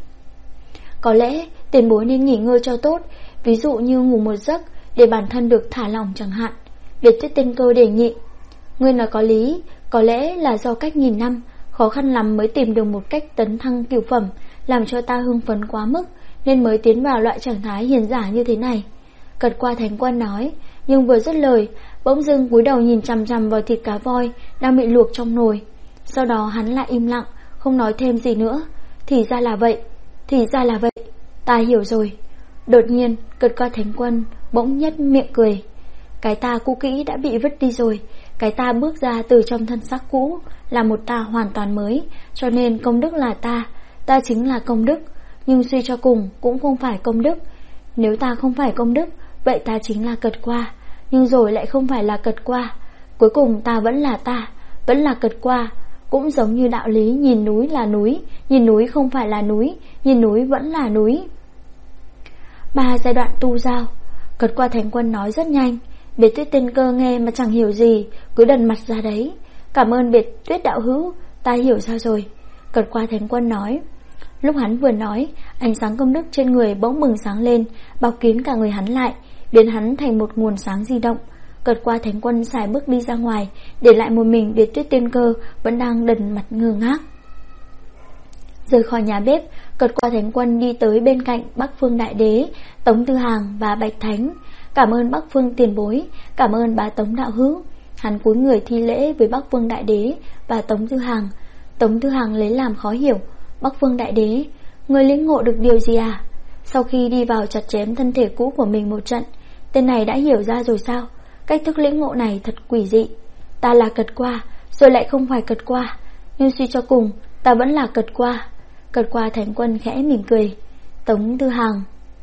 Có lẽ tiền bối nên nghỉ ngơi cho tốt, ví dụ như ngủ một giấc để bản thân được thả lỏng chẳng hạn. Biệt Tuyết tiên cơ đề nghị. Ngươi nói có lý, có lẽ là do cách nghìn năm khó khăn lắm mới tìm được một cách tấn thăng cửu phẩm, làm cho ta hưng phấn quá mức, nên mới tiến vào loại trạng thái hiền giả như thế này. Cật qua thánh quân nói, nhưng vừa dứt lời, bỗng dưng cúi đầu nhìn chằm chằm vào thịt cá voi đang bị luộc trong nồi. Sau đó hắn lại im lặng, không nói thêm gì nữa. Thì ra là vậy, ta hiểu rồi. Đột nhiên, Cật qua thánh quân bỗng nhếch miệng cười. Cái ta cũ kỹ đã bị vứt đi rồi, cái ta bước ra từ trong thân xác cũ là một ta hoàn toàn mới, cho nên công đức là ta chính là công đức, nhưng suy cho cùng cũng không phải công đức. Nếu ta không phải công đức, vậy ta chính là Cật qua, nhưng rồi lại không phải là Cật qua. Cuối cùng ta, vẫn là Cật qua. Cũng giống như đạo lý nhìn núi là núi, nhìn núi không phải là núi, nhìn núi vẫn là núi. 3 giai đoạn tu giao. Cật qua thánh quân nói rất nhanh. Biệt Tuyết tiên cơ nghe mà chẳng hiểu gì, cứ đần mặt ra đấy. Cảm ơn Biệt Tuyết đạo hữu, ta hiểu ra rồi. Cật qua thánh quân nói. Lúc hắn vừa nói, ánh sáng công đức trên người bỗng bừng sáng lên, bao kín cả người hắn lại, biến hắn thành một nguồn sáng di động. Cật qua thánh quân xài bước đi ra ngoài, để lại một mình Biệt Tuyết tiên cơ vẫn đang đần mặt ngơ ngác. Rời khỏi nhà bếp, Cật qua thánh quân đi tới bên cạnh Bắc Phương Đại Đế, Tống Tư Hàng và Bạch Thánh. Cảm ơn Bắc Phương tiền bối, cảm ơn bá Tống đạo hữu. Hắn cúi người thi lễ với Bắc Phương Đại Đế và Tống Tư Hàng. Tống Tư Hàng lấy làm khó hiểu. Bắc Phương Đại Đế, người lĩnh ngộ được điều gì à? Sau khi đi vào chặt chém thân thể cũ của mình một trận, Tên này đã hiểu ra rồi sao? Cách thức lĩnh ngộ này thật quỷ dị. Ta là Cật Qua, rồi lại không phải Cật Qua, nhưng suy cho cùng ta vẫn là Cật Qua. Cật Qua Thánh Quân khẽ mỉm cười. Tống Tư Hằng.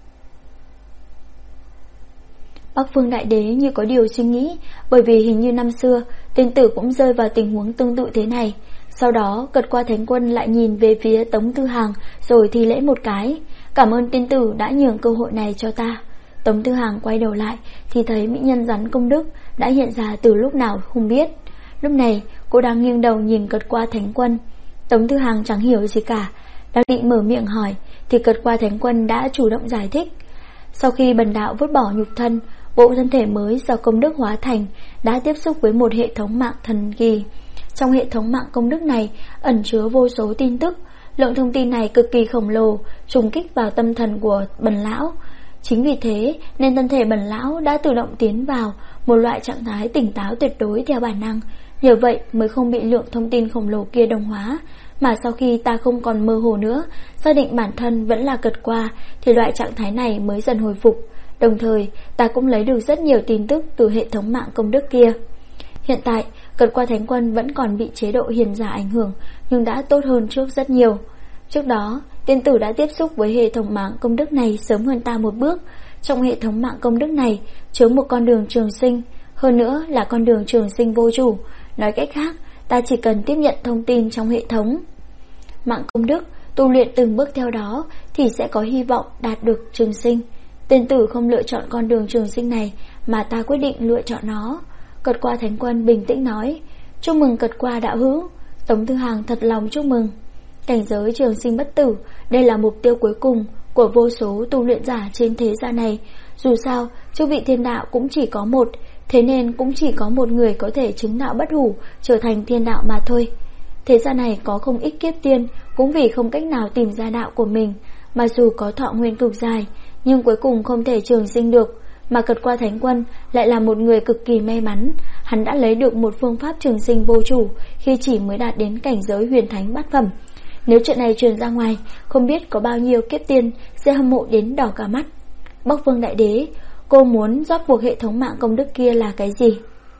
Bắc Phương Đại Đế như có điều suy nghĩ, bởi vì hình như năm xưa tiên tử cũng rơi vào tình huống tương tự thế này. Sau đó Cật Qua Thánh Quân lại nhìn về phía Tống Tư Hằng, rồi thi lễ một cái. Cảm ơn tiên tử đã nhường cơ hội này cho ta. Tống Tư Hằng quay đầu lại thì thấy mỹ nhân rắn công đức đã hiện ra từ lúc nào không biết. Lúc này cô đang nghiêng đầu nhìn Cật Qua Thánh Quân. Tống Tư Hằng chẳng hiểu gì cả, đang định mở miệng hỏi thì Cật Qua Thánh Quân đã chủ động giải thích. Sau khi bần đạo vứt bỏ nhục thân, bộ thân thể mới do công đức hóa thành đã tiếp xúc với một hệ thống mạng thần kỳ. Trong hệ thống mạng công đức này ẩn chứa vô số tin tức. Lượng thông tin này cực kỳ khổng lồ, trùng kích vào tâm thần của bần lão. Chính vì thế nên thân thể bần lão đã tự động tiến vào một loại trạng thái tỉnh táo tuyệt đối theo bản năng. Nhờ vậy mới không bị lượng thông tin khổng lồ kia đồng hóa. Mà sau khi ta không còn mơ hồ nữa, xác định bản thân vẫn là Cật Qua, thì loại trạng thái này mới dần hồi phục. Đồng thời ta cũng lấy được rất nhiều tin tức từ hệ thống mạng công đức kia. Hiện tại Cật Qua Thánh Quân vẫn còn bị chế độ hiền giả ảnh hưởng, nhưng đã tốt hơn trước rất nhiều. Trước đó tiên tử đã tiếp xúc với hệ thống mạng công đức này sớm hơn ta một bước. Trong hệ thống mạng công đức này chứa một con đường trường sinh, hơn nữa là con đường trường sinh vô chủ. Nói cách khác, ta chỉ cần tiếp nhận thông tin trong hệ thống mạng công đức, tu luyện từng bước theo đó thì sẽ có hy vọng đạt được trường sinh. Tiên tử không lựa chọn con đường trường sinh này, mà ta quyết định lựa chọn nó. Cật Qua Thánh Quân bình tĩnh nói. Chúc mừng Cật Qua đạo hữu. Tống Tư Hằng thật lòng chúc mừng. Cảnh giới trường sinh bất tử, đây là mục tiêu cuối cùng của vô số tu luyện giả trên thế gian này. Dù sao, chức vị thiên đạo cũng chỉ có một, thế nên cũng chỉ có một người có thể chứng đạo bất hủ, trở thành thiên đạo mà thôi. Thế gian này có không ít kiếp tiên cũng vì không cách nào tìm ra đạo của mình, mà dù có thọ nguyên cực dài, nhưng cuối cùng không thể trường sinh được. Mà Cật Qua Thánh Quân lại là một người cực kỳ may mắn. Hắn đã lấy được một phương pháp trường sinh vô chủ khi chỉ mới đạt đến cảnh giới huyền thánh bát phẩm. Nếu chuyện này truyền ra ngoài, không biết có bao nhiêu kiếp tiên sẽ hâm mộ đến đỏ cả mắt. Bắc Phương Đại Đế, cô muốn rót buộc hệ thống mạng công đức kia là cái gì?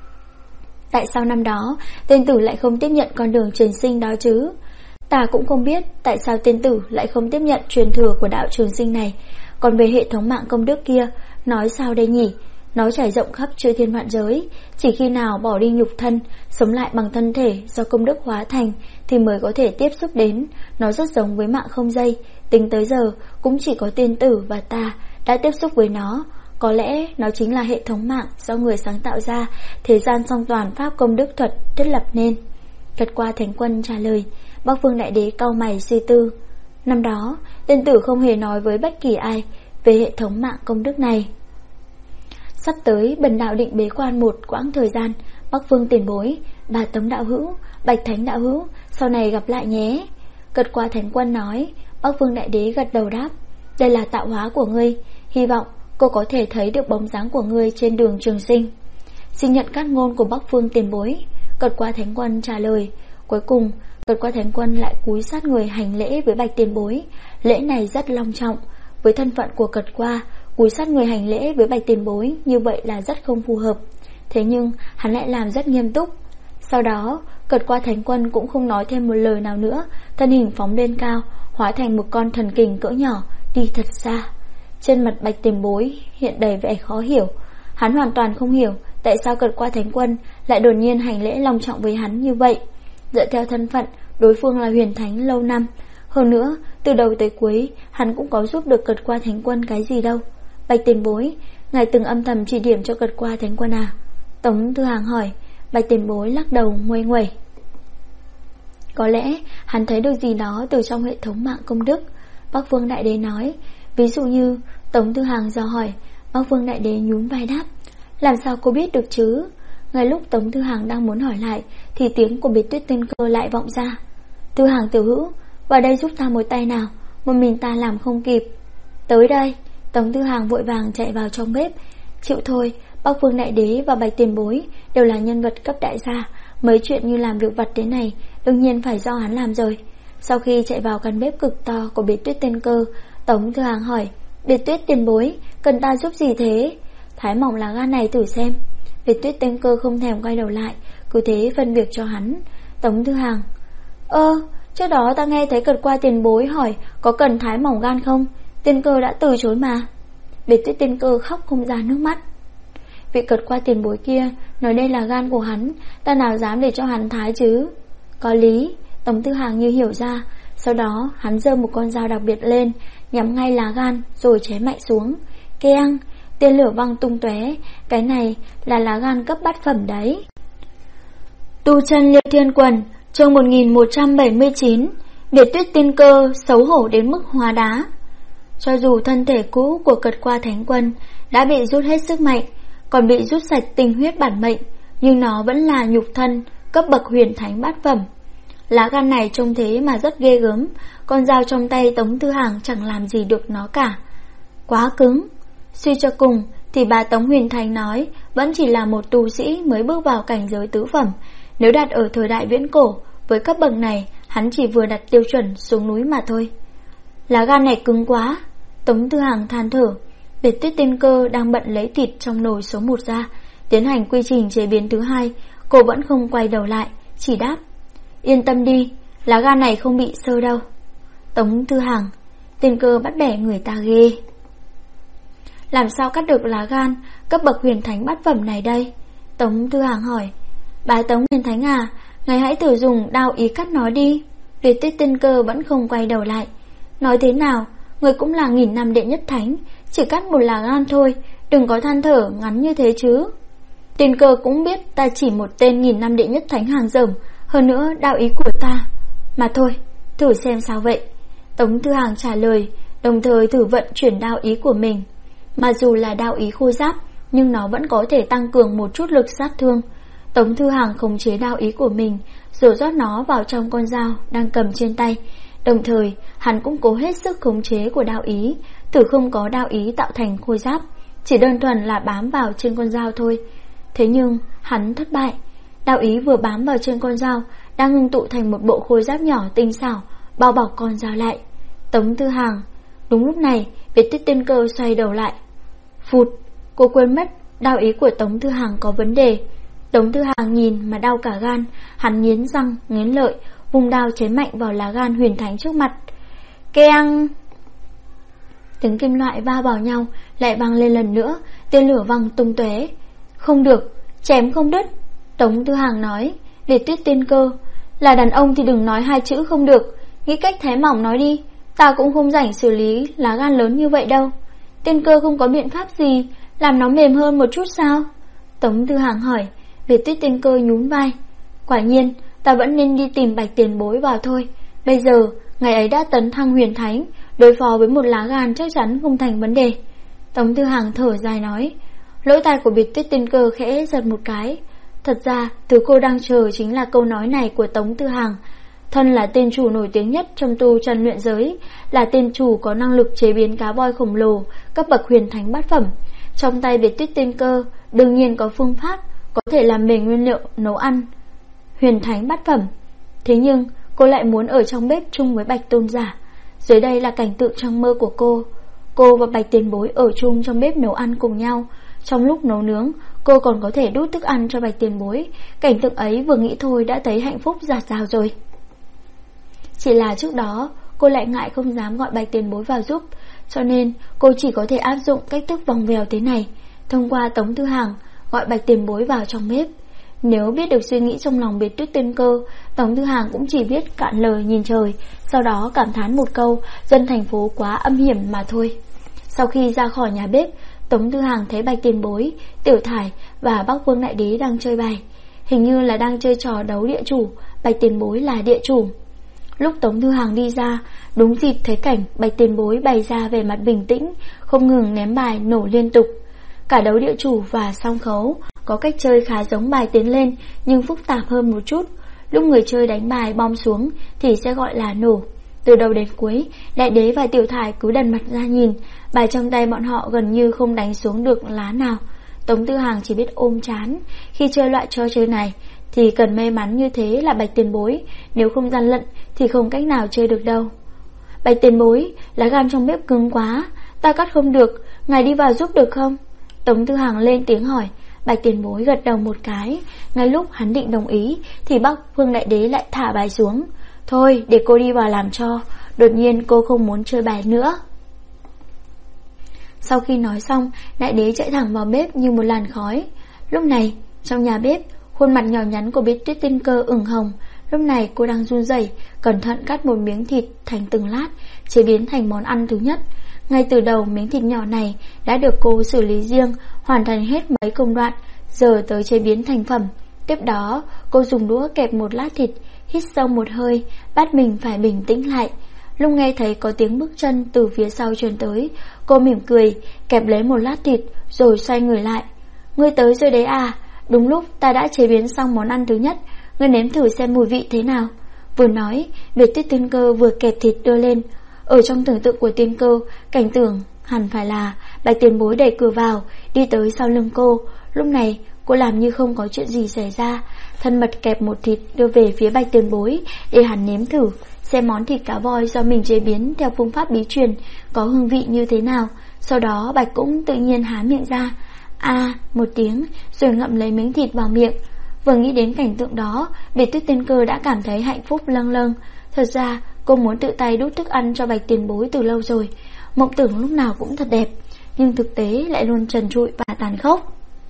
Tại sao năm đó tên tử lại không tiếp nhận con đường trường sinh đó chứ? Ta cũng không biết tại sao tên tử lại không tiếp nhận truyền thừa của đạo trường sinh này. Còn về hệ thống mạng công đức kia, nói sao đây nhỉ? Nó trải rộng khắp chư thiên vạn giới, chỉ khi nào bỏ đi nhục thân, sống lại bằng thân thể do công đức hóa thành thì mới có thể tiếp xúc đến. Nó rất giống với mạng không dây, tính tới giờ cũng chỉ có tiên tử và ta đã tiếp xúc với nó. Có lẽ nó chính là hệ thống mạng do người sáng tạo ra, thế gian song toàn pháp công đức thuật thiết lập nên. Cật Qua Thánh Quân trả lời. Bắc Phương Đại Đế cau mày suy tư. Năm đó tiên tử không hề nói với bất kỳ ai về hệ thống mạng công đức này. Sắp tới bần đạo định bế quan một quãng thời gian. Bắc Phương tiền bối, bà Tống đạo hữu, Bạch Thánh đạo hữu, sau này gặp lại nhé. Cật Qua Thánh Quân nói. Bắc Phương Đại Đế gật đầu đáp. Đây là tạo hóa của ngươi, hy vọng cô có thể thấy được bóng dáng của ngươi trên đường trường sinh. Xin nhận cát ngôn của Bắc Phương tiền bối. Cật Qua Thánh Quân trả lời. Cuối cùng Cật Qua Thánh Quân lại cúi sát người hành lễ với Bạch tiền bối. Lễ này rất long trọng. Với thân phận của Cật Qua, cúi sát người hành lễ với Bạch tiền bối như vậy là rất không phù hợp. Thế nhưng hắn lại làm rất nghiêm túc. Sau đó Cật Qua Thánh Quân cũng không nói thêm một lời nào nữa, thân hình phóng lên cao, hóa thành một con thần kình cỡ nhỏ, đi thật xa. Trên mặt Bạch tiền bối hiện đầy vẻ khó hiểu. Hắn hoàn toàn không hiểu tại sao Cật Qua Thánh Quân lại đột nhiên hành lễ long trọng với hắn như vậy. Dựa theo thân phận, đối phương là huyền thánh lâu năm. Hơn nữa, từ đầu tới cuối hắn cũng có giúp được Cật Qua Thánh Quân cái gì đâu. Bạch tiền bối, ngài từng âm thầm chỉ điểm cho Cật Qua Thánh Quân à? Tống Tư Hằng hỏi. Bạch tiền bối lắc đầu nguây nguẩy. Có lẽ hắn thấy được gì đó từ trong hệ thống mạng công đức. Bắc Phương Đại Đế nói. Ví dụ như, Tống Tư Hằng dò hỏi. Bắc Phương Đại Đế nhún vai đáp. Làm sao cô biết được chứ? Ngay lúc Tống Tư Hằng đang muốn hỏi lại thì tiếng của Biệt Tuyết Tiên Cơ lại vọng ra. Tư Hằng tiểu hữu, vào đây giúp ta một tay nào, một mình ta làm không kịp. Tới đây. Tống Tư Hằng vội vàng chạy vào trong bếp. Chịu thôi, Bắc Phương Đại Đế và Bạch tiền bối đều là nhân vật cấp đại gia, mấy chuyện như làm việc vặt thế này đương nhiên phải do hắn làm rồi. Sau khi chạy vào căn bếp cực to của Biệt Tuyết Tiên Cơ, Tống Tư Hằng hỏi. Biệt Tuyết tiền bối, cần ta giúp gì thế? thái mỏng lá gan này thử xem. Việt Tuyết Tinh Cơ không thèm quay đầu lại, cứ thế phân việc cho hắn. Tống Thư Hàng: trước đó ta nghe thấy Cật Qua tiền bối hỏi có cần thái mỏng gan không, Tiên Cơ đã từ chối mà. Biệt Tuyết Tiên Cơ khóc không ra nước mắt. Vị Cật Qua tiền bối kia nói đây là gan của hắn, ta nào dám để cho hắn thái chứ. Có lý. Tống Thư Hàng như hiểu ra. Sau đó hắn giơ một con dao đặc biệt lên, nhắm ngay lá gan rồi chém mạnh xuống. Keng, tiên lửa văng tung tóe. Cái này là lá gan cấp bát phẩm đấy. Tu chân Liêu Thiên Quần, chương 1179. Biệt Tuyết Tiên Cơ xấu hổ đến mức hóa đá. Cho dù thân thể cũ của Cật Qua Thánh Quân đã bị rút hết sức mạnh, còn bị rút sạch tinh huyết bản mệnh, nhưng nó vẫn là nhục thân cấp bậc huyền thánh bát phẩm. Lá gan này trông thế mà rất ghê gớm, con dao trong tay Tống Thư Hàng chẳng làm gì được nó cả. Quá cứng. Suy cho cùng thì bà Tống Huyền Thành nói vẫn chỉ là một tu sĩ mới bước vào cảnh giới tứ phẩm. Nếu đặt ở thời đại viễn cổ, với cấp bậc này hắn chỉ vừa đặt tiêu chuẩn xuống núi mà thôi. Lá gan này cứng quá. Tống Thư Hàng than thở. Biệt Tuyết Tiên Cơ đang bận lấy thịt trong nồi số 1 ra, tiến hành quy trình chế biến thứ 2. Cô vẫn không quay đầu lại, chỉ đáp: Yên tâm đi, lá gan này không bị sơ đâu. Tống Thư Hàng: Tiên Cơ bắt bẻ người ta ghê. Làm sao cắt được lá gan cấp bậc huyền thánh bát phẩm này đây? Tống Thư Hàng hỏi. Bà Tống Huyền Thánh à, ngài hãy thử dùng đao ý cắt nó đi. Biệt Tuyết Tiên Cơ vẫn không quay đầu lại. Nói thế nào, người cũng là 1000 năm đệ nhất thánh, chỉ cắt một lá gan thôi, đừng có than thở ngắn như thế chứ. Tiên Cơ cũng biết ta chỉ một tên 1000 năm đệ nhất thánh hàng dởm, hơn nữa đao ý của ta mà thôi, thử xem sao vậy. Tống Thư Hàng trả lời, đồng thời thử vận chuyển đao ý của mình. Mà dù là đao ý khô giáp, nhưng nó vẫn có thể tăng cường một chút lực sát thương. Tống Thư Hàng khống chế đao ý của mình, rồi rót nó vào trong con dao đang cầm trên tay. Đồng thời hắn cũng cố hết sức khống chế của đao ý, thử không có đao ý tạo thành khôi giáp, chỉ đơn thuần là bám vào trên con dao thôi. Thế nhưng hắn thất bại. Đao ý vừa bám vào trên con dao đang ngưng tụ thành một bộ khôi giáp nhỏ tinh xảo, bao bọc con dao lại. Tống Thư Hàng. Đúng lúc này Biệt Tuyết Tiên Cơ xoay đầu lại. Phụt, cô quên mất đao ý của Tống Thư Hàng có vấn đề. Tống Thư Hàng nhìn mà đau cả gan, hắn nghiến răng nghiến lợi, vùng đao chém mạnh vào lá gan huyền thánh trước mặt. Keng! Tiếng kim loại va vào nhau lại vang lên lần nữa, tên lửa văng tung tóe. Không được, chém không đứt. Tống Thư Hàng nói. Biệt Tuyết Tiên Cơ: Là đàn ông thì đừng nói 2 chữ không được, nghĩ cách thái mỏng nói đi, ta cũng không rảnh xử lý lá gan lớn như vậy đâu. Tiên Cơ không có biện pháp gì làm nó mềm hơn một chút sao? Tống Thư Hàng hỏi. Biệt Tuyết Tiên Cơ nhún vai. Quả nhiên, ta vẫn nên đi tìm Bạch tiền bối vào thôi. Bây giờ, ngày ấy đã tấn thăng huyền thánh, đối phó với một lá gan chắc chắn không thành vấn đề. Tống Thư Hàng thở dài nói. Lỗ tai của Biệt Tuyết Tiên Cơ khẽ giật một cái. Thật ra, thứ cô đang chờ chính là câu nói này của Tống Thư Hàng. Thân là tên chủ nổi tiếng nhất trong tu chân luyện giới, là tên chủ có năng lực chế biến cá voi khổng lồ, cấp bậc huyền thánh bát phẩm. Trong tay Biệt Tuyết Tiên Cơ đương nhiên có phương pháp có thể làm bền nguyên liệu nấu ăn huyền thánh bát phẩm. Thế nhưng cô lại muốn ở trong bếp chung với Bạch Tôn giả. Dưới đây là cảnh tượng trong mơ của cô. Cô và Bạch tiền bối ở chung trong bếp nấu ăn cùng nhau. Trong lúc nấu nướng, cô còn có thể đút thức ăn cho Bạch tiền bối. Cảnh tượng ấy vừa nghĩ thôi đã thấy hạnh phúc dạt dào rồi. Chỉ là trước đó cô lại ngại không dám gọi Bạch tiền bối vào giúp, cho nên cô chỉ có thể áp dụng cách thức vòng vèo thế này, thông qua Tống Thư Hàng gọi Bạch tiền bối vào trong bếp. Nếu biết được suy nghĩ trong lòng Biệt Tuyết Tiên Cơ, Tống Thư Hàng cũng chỉ biết cạn lời nhìn trời, sau đó cảm thán một câu dân thành phố quá âm hiểm mà thôi. Sau khi ra khỏi nhà bếp, Tống Thư Hàng thấy Bạch tiền bối, Tiểu Thải và Bắc Vương Đại Đế đang chơi bài. Hình như là đang chơi trò đấu địa chủ, Bạch tiền bối là địa chủ. Lúc Tống Thư Hàng đi ra, đúng dịp thấy cảnh Bạch tiền bối bày ra về mặt bình tĩnh, không ngừng ném bài nổ liên tục. Cả đấu địa chủ và song khấu có cách chơi khá giống bài tiến lên, nhưng phức tạp hơn một chút. Lúc người chơi đánh bài bom xuống thì sẽ gọi là nổ. Từ đầu đến cuối, Đại Đế và Tiểu Thải cứ đần mặt ra nhìn, bài trong tay bọn họ gần như không đánh xuống được lá nào. Tống Thư Hàng chỉ biết ôm chán. Khi chơi loại trò chơi này thì cần may mắn như thế là Bạch tiền bối, nếu không gian lận thì không cách nào chơi được đâu. Bạch tiền bối, lá gan trong bếp cứng quá, ta cắt không được, ngài đi vào giúp được không? Tống Tư Hằng lên tiếng hỏi. Bạch tiền bối gật đầu một cái. Ngay lúc hắn định đồng ý thì Bắc Vương Đại Đế lại thả bài xuống. Thôi để cô đi vào làm cho. Đột nhiên cô không muốn chơi bài nữa. Sau khi nói xong, Đại Đế chạy thẳng vào bếp như một làn khói. Lúc này trong nhà bếp, khuôn mặt nhỏ nhắn của Biết Tuyết Tiên Cơ ửng hồng. Lúc này cô đang run rẩy, cẩn thận cắt một miếng thịt thành từng lát, chế biến thành món ăn thứ nhất. Ngay từ đầu miếng thịt nhỏ này đã được cô xử lý riêng, hoàn thành hết mấy công đoạn, giờ tới chế biến thành phẩm. Tiếp đó cô dùng đũa kẹp một lát thịt, hít sâu một hơi, bắt mình phải bình tĩnh lại. Lúc nghe thấy có tiếng bước chân từ phía sau truyền tới, cô mỉm cười, kẹp lấy một lát thịt rồi xoay người lại. Ngươi tới rồi đấy à? Đúng lúc ta đã chế biến xong món ăn thứ nhất, ngươi nếm thử xem mùi vị thế nào. Vừa nói, Biệt Tuyết Tiên Cơ vừa kẹp thịt đưa lên. Ở trong tưởng tượng của Tiên Cơ, cảnh tượng hẳn phải là Bạch tiền bối đẩy cửa vào, đi tới sau lưng cô. Lúc này cô làm như không có chuyện gì xảy ra, thân mật kẹp một thịt đưa về phía Bạch tiền bối để hắn nếm thử xem món thịt cá voi do mình chế biến theo phương pháp bí truyền có hương vị như thế nào. Sau đó Bạch cũng tự nhiên há miệng ra, một tiếng, rồi ngậm lấy miếng thịt vào miệng. Vừa nghĩ đến cảnh tượng đó, Biệt Tuyết Tiên Cơ đã cảm thấy hạnh phúc lâng lâng. Thật ra cô muốn tự tay đút thức ăn cho Bạch tiền bối từ lâu rồi. Mộng tưởng lúc nào cũng thật đẹp, nhưng thực tế lại luôn trần trụi và tàn khốc.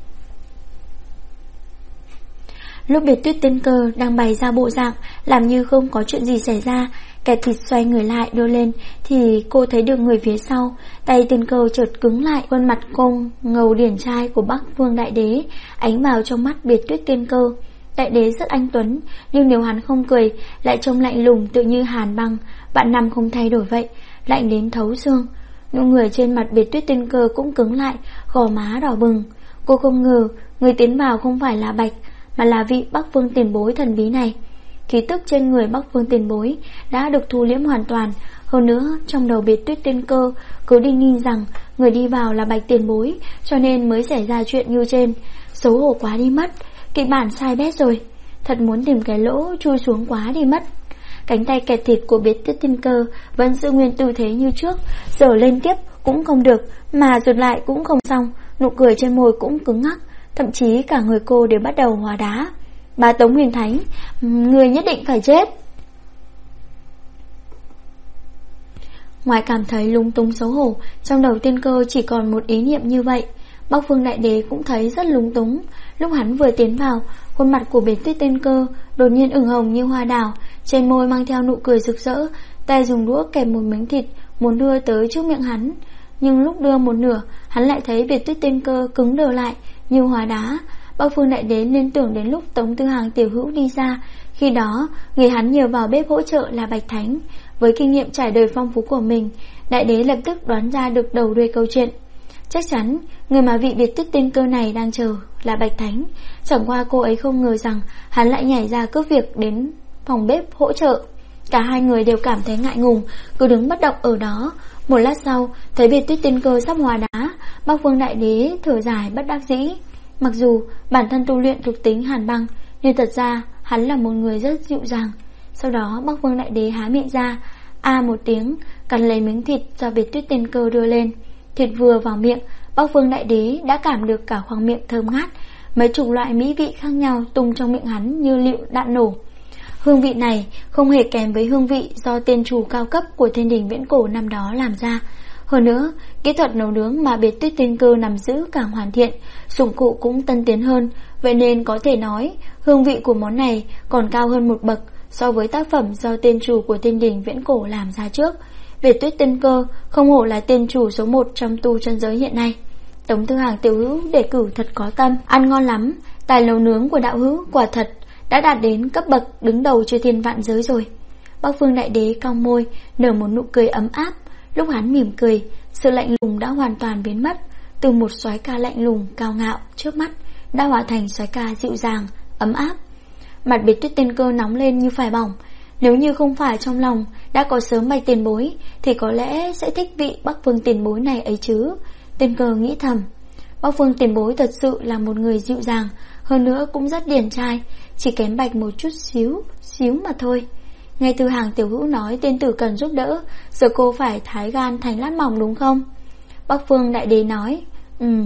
Lúc Biệt Tuyết Tiên Cơ đang bày ra bộ dạng làm như không có chuyện gì xảy ra, kẹp thịt xoay người lại đưa lên thì cô thấy được người phía sau. Tay Tiên Cơ chợt cứng lại, khuôn mặt công ngầu điển trai của Bắc Vương Đại Đế ánh vào trong mắt Biệt Tuyết Tiên Cơ. Đại Đế rất anh tuấn, nhưng nếu hắn không cười lại trông lạnh lùng tựa như hàn băng, vạn năm không thay đổi vậy, lạnh đến thấu xương. Nụ người trên mặt Biệt Tuyết Tiên Cơ cũng cứng lại, gò má đỏ bừng. Cô không ngờ người tiến vào không phải là Bạch, mà là vị Bắc Vương tiền bối thần bí này. Khí tức trên người Bắc Vương tiền bối đã được thu liễm hoàn toàn. Hơn nữa trong đầu Biệt Tuyết Tiên Cơ cứ đinh ninh rằng người đi vào là Bạch tiền bối, cho nên mới xảy ra chuyện như trên. Xấu hổ quá đi mất, kịch bản sai bét rồi, thật muốn tìm cái lỗ chui xuống quá đi mất. Cánh tay kẹp thịt của Biệt Tuyết Tiên Cơ vẫn giữ nguyên tư thế như trước, giờ lên tiếp cũng không được, mà rụt lại cũng không xong. Nụ cười trên môi cũng cứng ngắc, thậm chí cả người cô đều bắt đầu hóa đá. Bá Tống Huyền Thánh, người nhất định phải chết. Ngoài cảm thấy lung tung xấu hổ, trong đầu Tiên Cơ chỉ còn một ý niệm như vậy. Bắc Vương Đại Đế cũng thấy rất lúng túng. Lúc hắn vừa tiến vào, khuôn mặt của Biệt Tuyết Tiên Cơ đột nhiên ửng hồng như hoa đào, trên môi mang theo nụ cười rực rỡ, tay dùng đũa kẹp một miếng thịt muốn đưa tới trước miệng hắn. Nhưng lúc đưa một nửa, hắn lại thấy Biệt Tuyết Tiên Cơ cứng đờ lại như hóa đá. Bắc Vương Đại Đế liên tưởng đến lúc Tống Tư Hằng tiểu hữu đi ra, khi đó người hắn nhờ vào bếp hỗ trợ là Bạch Thánh. Với kinh nghiệm trải đời phong phú của mình, Đại Đế lập tức đoán ra được đầu đuôi câu chuyện. Chắc chắn người mà vị Biệt Tuyết Tiên Cơ này đang chờ là Bạch Thánh. Chẳng qua cô ấy không ngờ rằng hắn lại nhảy ra cướp việc đến phòng bếp hỗ trợ. Cả hai người đều cảm thấy ngại ngùng, cứ đứng bất động ở đó. Một lát sau, thấy Biệt Tuyết Tiên Cơ sắp hóa đá, Bắc Vương Đại Đế thở dài bất đắc dĩ. Mặc dù bản thân tu luyện thuộc tính hàn băng, nhưng thật ra hắn là một người rất dịu dàng. Sau đó Bắc Vương Đại Đế há miệng ra, một tiếng, cắn lấy miếng thịt do Biệt Tuyết Tiên Cơ đưa lên. Thịt vừa vào miệng, Bắc Vương Đại Đế đã cảm được cả khoang miệng thơm ngát. Mấy chục loại mỹ vị khác nhau tung trong miệng hắn như lựu đạn nổ. Hương vị này không hề kém với hương vị do tiên chủ cao cấp của Thiên Đình Viễn Cổ năm đó làm ra. Hơn nữa, kỹ thuật nấu nướng mà Biệt Tuyết Tiên Cơ nắm giữ càng hoàn thiện, dụng cụ cũng tân tiến hơn. Vậy nên có thể nói hương vị của món này còn cao hơn một bậc so với tác phẩm do tiên chủ của Thiên Đình Viễn Cổ làm ra trước. Biệt Tuyết Tiên Cơ không hổ là tiên chủ số 1 trong tu chân giới hiện nay. Tống Tư Hằng tiểu hữu đề cử thật có tâm, ăn ngon lắm. Tài nấu nướng của đạo hữu quả thật đã đạt đến cấp bậc đứng đầu chư thiên vạn giới rồi. Bắc Vương Đại Đế cong môi, nở một nụ cười ấm áp. Lúc hắn mỉm cười, sự lạnh lùng đã hoàn toàn biến mất. Từ một soái ca lạnh lùng cao ngạo trước mắt đã hóa thành soái ca dịu dàng, ấm áp. Mặt Biệt Tuyết Tiên Cơ nóng lên như phải bỏng. Nếu như không phải trong lòng đã có sớm Bạch tiền bối thì có lẽ sẽ thích vị Bắc Vương tiền bối này ấy chứ. Tiên Cơ nghĩ thầm, Bắc Vương tiền bối thật sự là một người dịu dàng, hơn nữa cũng rất điển trai, chỉ kém Bạch một chút xíu mà thôi. Nghe Tư Hằng tiểu hữu nói tiên tử cần giúp đỡ, giờ cô phải thái gan thành lát mỏng đúng không? Bắc Vương Đại Đế nói,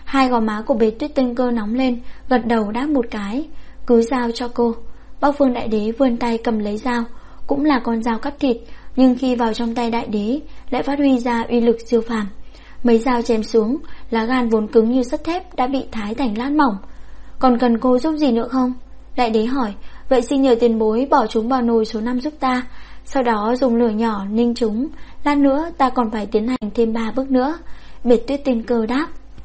Hai gò má của Bế Tuyết Tinh Cơ nóng lên, gật đầu đáp một cái. Cứ giao cho cô. Bắc Phương Đại Đế vươn tay cầm lấy dao, cũng là con dao cắt thịt, nhưng khi vào trong tay Đại Đế lại phát huy ra uy lực siêu phàm. Mấy dao chém xuống, lá gan vốn cứng như sắt thép đã bị thái thành lát mỏng. Còn cần cô giúp gì nữa không? Đại Đế hỏi. Vậy xin nhờ tiền bối bỏ chúng vào nồi số 5 giúp ta, sau đó dùng lửa nhỏ ninh chúng. Lát nữa ta còn phải tiến hành thêm 3 bước nữa. Biệt Tuyết Tinh Cơ đáp.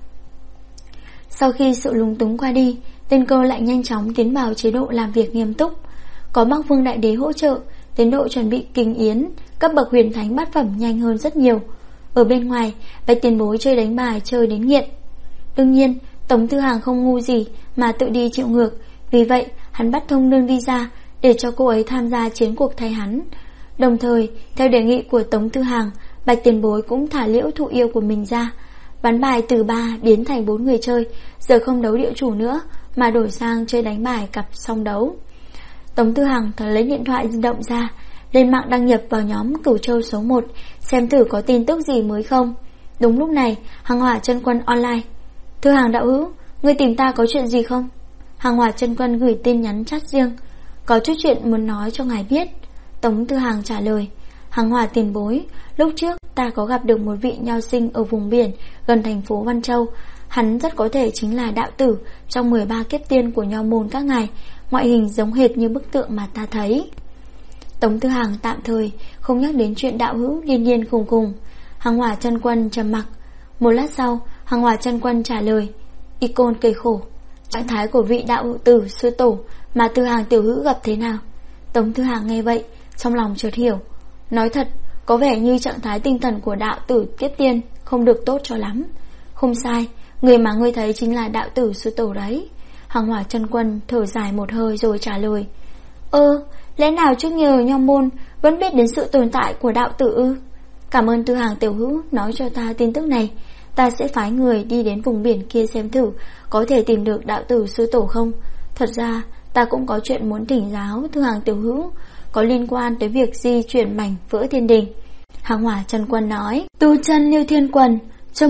Sau khi sự lúng túng qua đi, Tinh Cơ lại nhanh chóng tiến vào chế độ làm việc nghiêm túc. Có Bắc Vương Đại Đế hỗ trợ, tiến độ chuẩn bị kinh yến cấp bậc huyền thánh bát phẩm nhanh hơn rất nhiều. Ở bên ngoài, Bạch tiền bối chơi đánh bài chơi đến nghiện. Đương nhiên, Tống Thư Hàng không ngu gì mà tự đi chịu ngược, vì vậy hắn bắt Thông Nương đi ra để cho cô ấy tham gia chiến cuộc thay hắn. Đồng thời, theo đề nghị của Tống Thư Hàng, Bạch tiền bối cũng thả Liễu Thụ Yêu của mình ra. Ván bài từ 3 biến thành 4 người chơi, giờ không đấu địa chủ nữa mà đổi sang chơi đánh bài cặp song đấu. Tống Thư Hàng thở lấy điện thoại di động ra, lên mạng đăng nhập vào nhóm Cửu Châu số 1, xem thử có tin tức gì mới không. Đúng lúc này, Hàng Hỏa Chân Quân online. Thư Hàng đạo hữu, ngươi tìm ta có chuyện gì không? Hàng Hỏa Chân Quân gửi tin nhắn chat riêng. Có chút chuyện muốn nói cho ngài biết. Tống Thư Hàng trả lời. Hàng Hỏa tiền bối, lúc trước ta có gặp được một vị nho sinh ở vùng biển gần thành phố Văn Châu. Hắn rất có thể chính là đạo tử trong 13 kiếp tiên của nho môn các ngài, ngoại hình giống hệt như bức tượng mà ta thấy. Tống Thư Hàng tạm thời không nhắc đến chuyện đạo hữu điên điên khùng khùng. Hàng Hỏa Chân Quân trầm mặc. Một lát sau, Hàng Hỏa Chân Quân trả lời. Y Côn cười khổ. Trạng thái của vị đạo hữu tử sư tổ mà Thư Hàng tiểu hữu gặp thế nào? Tống Thư Hàng nghe vậy, trong lòng chợt hiểu. Nói thật, có vẻ như trạng thái tinh thần của đạo tử kiếp tiên không được tốt cho lắm. Không sai, người mà ngươi thấy chính là đạo tử sư tổ đấy. Hàng Hỏa Chân Quân thở dài một hơi rồi trả lời. Lẽ nào trước nhờ nho môn vẫn biết đến sự tồn tại của đạo tử ư? Cảm ơn Thư Hàng tiểu hữu nói cho ta tin tức này. Ta sẽ phái người đi đến vùng biển kia xem thử có thể tìm được đạo tử sư tổ không. Thật ra ta cũng có chuyện muốn thỉnh giáo Thư Hàng tiểu hữu, có liên quan tới việc di chuyển mảnh vỡ thiên đình. Hàng Hỏa Chân Quân nói. Tu chân Lưu Thiên Quần, chương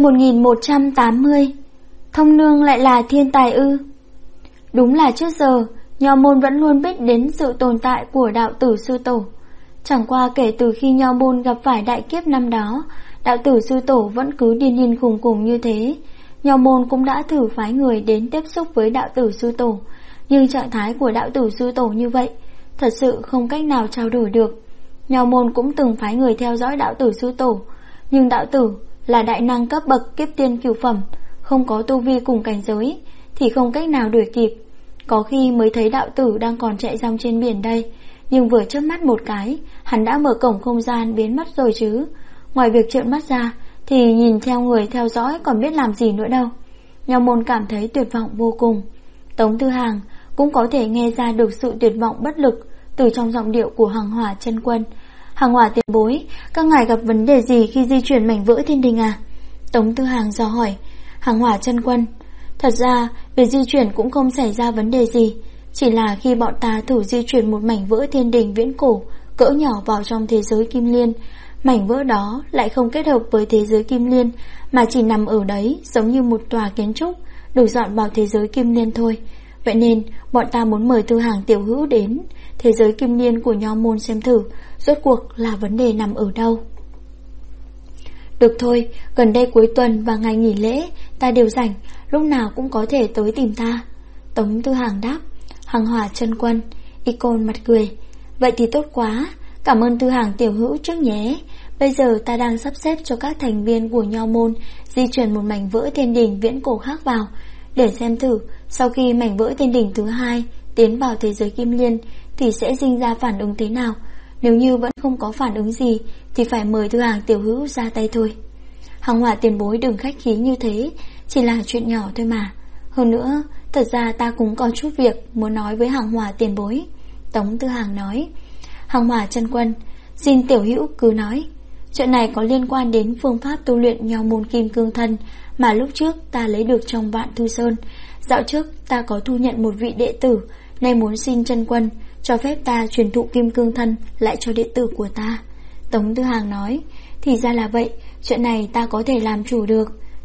1180. Thông Nương lại là thiên tài ư? Đúng là trước giờ nho môn vẫn luôn biết đến sự tồn tại của đạo tử sư tổ. Chẳng qua kể từ khi nho môn gặp phải đại kiếp năm đó, đạo tử sư tổ vẫn cứ điên điên khùng khùng như thế. Nho môn cũng đã thử phái người đến tiếp xúc với đạo tử sư tổ, nhưng trạng thái của đạo tử sư tổ như vậy thật sự không cách nào trao đổi được. Nho môn cũng từng phái người theo dõi đạo tử sư tổ, nhưng đạo tử là đại năng cấp bậc kiếp tiên cửu phẩm, không có tu vi cùng cảnh giới thì không cách nào đuổi kịp. Có khi mới thấy đạo tử đang còn chạy rong trên biển đây, nhưng vừa chớp mắt một cái, hắn đã mở cổng không gian biến mất rồi chứ. Ngoài việc trợn mắt ra thì nhìn theo người theo dõi còn biết làm gì nữa đâu. Nho môn cảm thấy tuyệt vọng vô cùng. Tống Thư Hàng cũng có thể nghe ra được sự tuyệt vọng bất lực từ trong giọng điệu của Hàng Hỏa Chân Quân. Hàng Hỏa tiền bối, các ngài gặp vấn đề gì khi di chuyển mảnh vỡ thiên đình à? Tống Thư Hàng dò hỏi. Hàng Hỏa Chân Quân, thật ra việc di chuyển cũng không xảy ra vấn đề gì, chỉ là khi bọn ta thử di chuyển một mảnh vỡ thiên đình viễn cổ cỡ nhỏ vào trong thế giới Kim Liên, mảnh vỡ đó lại không kết hợp với thế giới Kim Liên mà chỉ nằm ở đấy giống như một tòa kiến trúc được dọn vào thế giới Kim Liên thôi. Vậy nên bọn ta muốn mời Thư Hàng tiểu hữu đến thế giới Kim Liên của nho môn xem thử rốt cuộc là vấn đề nằm ở đâu. Được thôi, gần đây cuối tuần và ngày nghỉ lễ ta đều rảnh, lúc nào cũng có thể tới tìm ta. Tống Thư Hàng đáp. Hàng Hỏa Chân Quân, Y Côn mặt cười. Vậy thì tốt quá, cảm ơn Thư Hàng tiểu hữu trước nhé. Bây giờ ta đang sắp xếp cho các thành viên của nho môn di chuyển một mảnh vỡ thiên đình viễn cổ khác vào, để xem thử sau khi mảnh vỡ thiên đình thứ hai tiến vào thế giới Kim Liên thì sẽ sinh ra phản ứng thế nào. Nếu như vẫn không có phản ứng gì thì phải mời Thư Hàng tiểu hữu ra tay thôi. Hàng Hỏa tiền bối đừng khách khí như thế, chỉ là chuyện nhỏ thôi mà. Hơn nữa, thật ra ta cũng có chút việc muốn nói với Hàng Hỏa tiền bối. Tống Thư Hàng nói. Hàng Hỏa Chân Quân, xin tiểu hữu cứ nói. Chuyện này có liên quan đến phương pháp tu luyện nho môn Kim Cương Thân mà lúc trước ta lấy được trong Vạn Thư Sơn. Dạo trước ta có thu nhận một vị đệ tử, nay muốn xin chân quân cho phép ta truyền thụ Kim Cương Thân lại cho đệ tử của ta. Tống Thư Hàng nói. Thì ra là vậy, chuyện này ta có thể làm chủ được.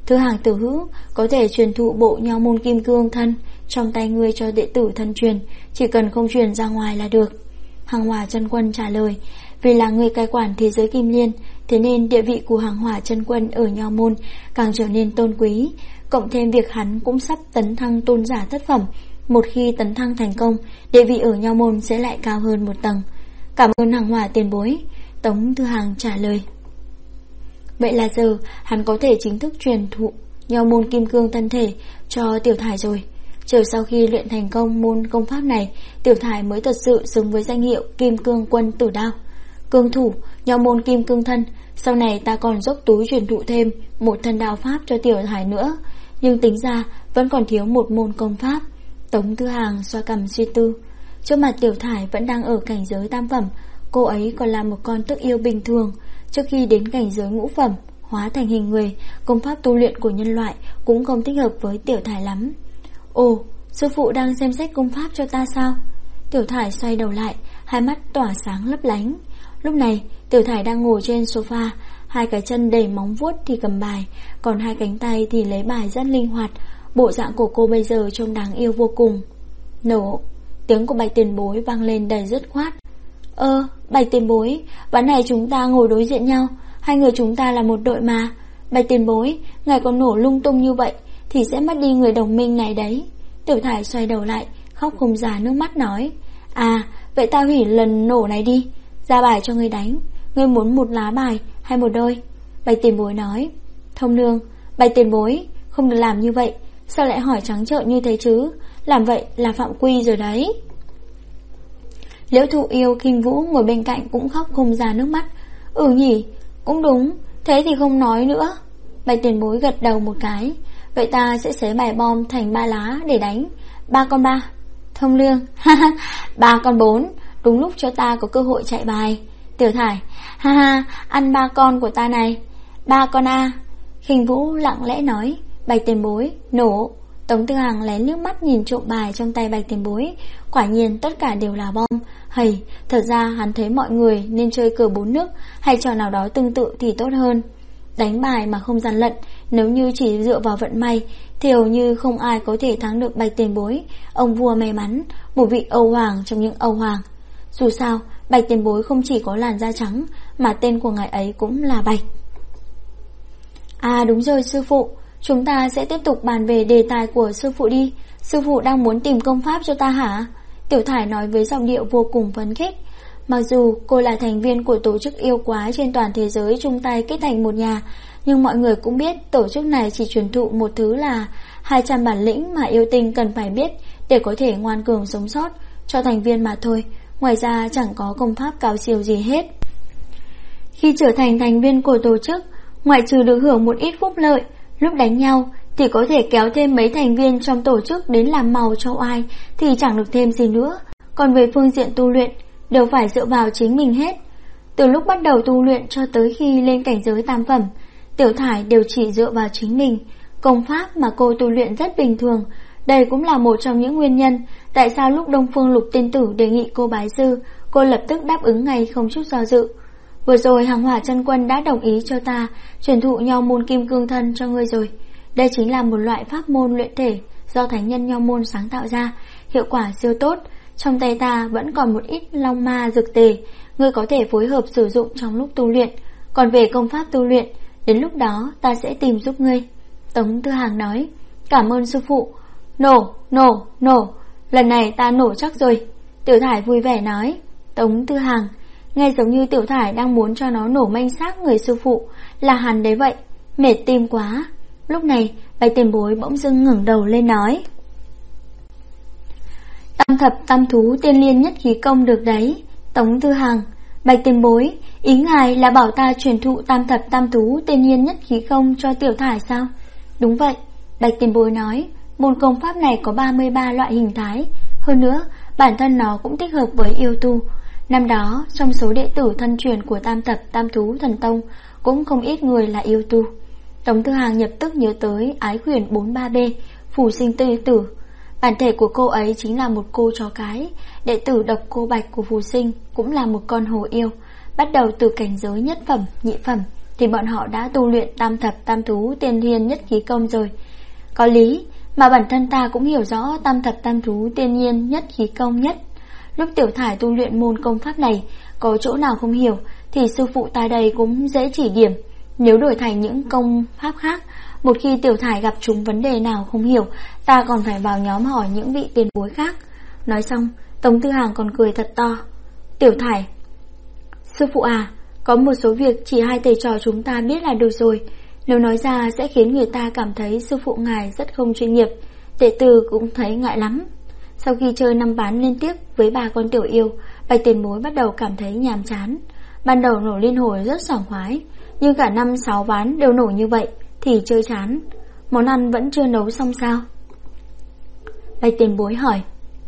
Thứ Hàng tiểu hữu, có thể truyền thụ bộ Nho môn kim cương thân trong tay ngươi cho đệ tử thân truyền, chỉ cần không truyền ra ngoài là được. Hàng Hỏa Chân Quân trả lời, vì là người cai quản thế giới Kim Liên, thế nên địa vị của Hàng Hỏa Chân Quân ở Nho môn càng trở nên tôn quý, cộng thêm việc hắn cũng sắp tấn thăng tôn giả thất phẩm. Một khi tấn thăng thành công, địa vị ở Nho môn sẽ lại cao hơn một tầng. Cảm ơn Hàng Hỏa tiền bối, Tống Thư Hàng trả lời. Vậy là giờ hắn có thể chính thức truyền thụ Nho môn kim cương thân thể cho Tiểu Thải rồi. Chờ sau khi luyện thành công môn công pháp này, Tiểu Thải mới thật sự xứng với danh hiệu Kim Cương Quân Tử Đao, cương thủ Nho môn kim cương thân. Sau này ta còn dốc túi truyền thụ thêm một thân đạo pháp cho Tiểu Thải nữa, nhưng tính ra vẫn còn thiếu một môn công pháp. Tống Thư Hàng xoa cằm suy tư. Trước mặt Tiểu Thải vẫn đang ở cảnh giới tam phẩm, cô ấy còn là một con tức yêu bình thường. Trước khi đến cảnh giới ngũ phẩm, hóa thành hình người, công pháp tu luyện của nhân loại cũng không thích hợp với Tiểu Thải lắm. Ồ, sư phụ đang xem xét công pháp cho ta sao? Tiểu Thải xoay đầu lại, hai mắt tỏa sáng lấp lánh. Lúc này Tiểu Thải đang ngồi trên sofa, hai cái chân đầy móng vuốt thì cầm bài, còn hai cánh tay thì lấy bài rất linh hoạt. Bộ dạng của cô bây giờ trông đáng yêu vô cùng. Nổ, tiếng của Bạch Tiền Bối vang lên đầy dứt khoát. Bạch Tiền Bối, ván này chúng ta ngồi đối diện nhau, hai người chúng ta là một đội mà. Bạch Tiền Bối, ngài còn nổ lung tung như vậy thì sẽ mất đi người đồng minh này đấy. Tiểu Thải xoay đầu lại, khóc không ra nước mắt nói, à, vậy ta hủy lần nổ này đi, ra bài cho ngươi đánh. Ngươi muốn một lá bài hay một đôi? Bạch Tiền Bối nói. Thông nương, Bạch Tiền Bối, không được làm như vậy. Sao lại hỏi trắng trợn như thế chứ? Làm vậy là phạm quy rồi đấy. Liễu Thụ Yêu Khinh Vũ ngồi bên cạnh cũng khóc không ra nước mắt. Ừ nhỉ, cũng đúng, thế thì không nói nữa. Bạch Tiền Bối gật đầu một cái. Vậy ta sẽ xé bài bom thành 3 lá để đánh. 3 con 3. Thông Lương, 3 con 4, đúng lúc cho ta có cơ hội chạy bài. Tiểu Thải, ăn 3 con của ta này. 3 con A. Khinh Vũ lặng lẽ nói. Bạch Tiền Bối, nổ. Tống Tư Hàng lén nước mắt nhìn trộm bài trong tay Bạch Tiền Bối. Quả nhiên tất cả đều là bom. Hầy, thật ra hắn thấy mọi người nên chơi cờ 4 nước hay trò nào đó tương tự thì tốt hơn. Đánh bài mà không gian lận, nếu như chỉ dựa vào vận may thì hầu như không ai có thể thắng được Bạch Tiền Bối. Ông vua may mắn, một vị Âu Hoàng trong những Âu Hoàng. Dù sao, Bạch Tiền Bối không chỉ có làn da trắng, mà tên của ngài ấy cũng là Bạch. À đúng rồi sư phụ, chúng ta sẽ tiếp tục bàn về đề tài của sư phụ đi. Sư phụ đang muốn tìm công pháp cho ta hả? Tiểu Thải nói với giọng điệu vô cùng phấn khích. Mặc dù cô là thành viên của tổ chức yêu quái trên toàn thế giới chung tay kết thành một nhà, nhưng mọi người cũng biết tổ chức này chỉ truyền thụ một thứ là 200 bản lĩnh mà yêu tinh cần phải biết để có thể ngoan cường sống sót cho thành viên mà thôi. Ngoài ra chẳng có công pháp cao siêu gì hết. Khi trở thành thành viên của tổ chức, ngoại trừ được hưởng một ít phúc lợi, lúc đánh nhau thì có thể kéo thêm mấy thành viên trong tổ chức đến làm màu cho oai thì chẳng được thêm gì nữa. Còn về phương diện tu luyện, đều phải dựa vào chính mình hết. Từ lúc bắt đầu tu luyện cho tới khi lên cảnh giới tam phẩm, Tiểu Thải đều chỉ dựa vào chính mình. Công pháp mà cô tu luyện rất bình thường. Đây cũng là một trong những nguyên nhân tại sao lúc Đông Phương Lục Tiên Tử đề nghị cô bái sư, cô lập tức đáp ứng ngay không chút do dự. Vừa rồi Hàng Hỏa Chân Quân đã đồng ý cho ta truyền thụ Nho môn kim cương thân cho ngươi rồi. Đây chính là một loại pháp môn luyện thể do thánh nhân Nho môn sáng tạo ra, hiệu quả siêu tốt. Trong tay ta vẫn còn một ít long ma dược tề, ngươi có thể phối hợp sử dụng trong lúc tu luyện. Còn về công pháp tu luyện, đến lúc đó ta sẽ tìm giúp ngươi. Tống Tư Hàng nói. Cảm ơn sư phụ. Nổ, lần này ta nổ chắc rồi. Tiểu Thải vui vẻ nói. Tống Tư Hàng, nghe giống như Tiểu Thải đang muốn cho nó nổ manh xác người sư phụ, là hắn đấy vậy. Mệt tim quá. Lúc này Bạch Tiền Bối bỗng dưng ngẩng đầu lên nói. Tam thập tam thú tiên liên nhất khí công được đấy. Tống Tư Hàng, Bạch Tiền Bối, ý ngài là bảo ta truyền thụ tam thập tam thú tiên liên nhất khí công cho Tiểu Thải sao? Đúng vậy, Bạch Tiền Bối nói. Môn công pháp này có 33 loại hình thái. Hơn nữa, bản thân nó cũng thích hợp với yêu tu. Năm đó, trong số đệ tử thân truyền của tam thập tam thú thần tông, cũng không ít người là yêu tu. Tống Tư Hàng lập tức nhớ tới ái quyển 43B, Phù Sinh Tư Tử. Bản thể của cô ấy chính là một cô chó cái. Đệ tử độc cô Bạch của Phù Sinh cũng là một con hồ yêu, bắt đầu từ cảnh giới nhất phẩm, nhị phẩm, thì bọn họ đã tu luyện tam thập tam thú tiên thiên nhất khí công rồi. Có lý, mà bản thân ta cũng hiểu rõ tam thập tam thú tiên nhiên nhất khí công nhất. Lúc Tiểu Thải tu luyện môn công pháp này, có chỗ nào không hiểu thì sư phụ ta đây cũng dễ chỉ điểm. Nếu đổi thành những công pháp khác, một khi Tiểu Thải gặp chúng vấn đề nào không hiểu, ta còn phải vào nhóm hỏi những vị tiền bối khác. Nói xong, Tống Tư Hàng còn cười thật to. Tiểu Thải: sư phụ à, có một số việc chỉ hai thầy trò chúng ta biết là được rồi. Nếu nói ra sẽ khiến người ta cảm thấy sư phụ ngài rất không chuyên nghiệp. Đệ tử cũng thấy ngại lắm. Sau khi chơi 5 ván liên tiếp với 3 con tiểu yêu, Bạch tiền bối bắt đầu cảm thấy nhàm chán. Ban đầu nổ liên hồi rất sảng khoái, nhưng cả 5-6 ván đều nổ như vậy thì chơi chán. Món ăn vẫn chưa nấu xong sao? Bạch tiền bối hỏi.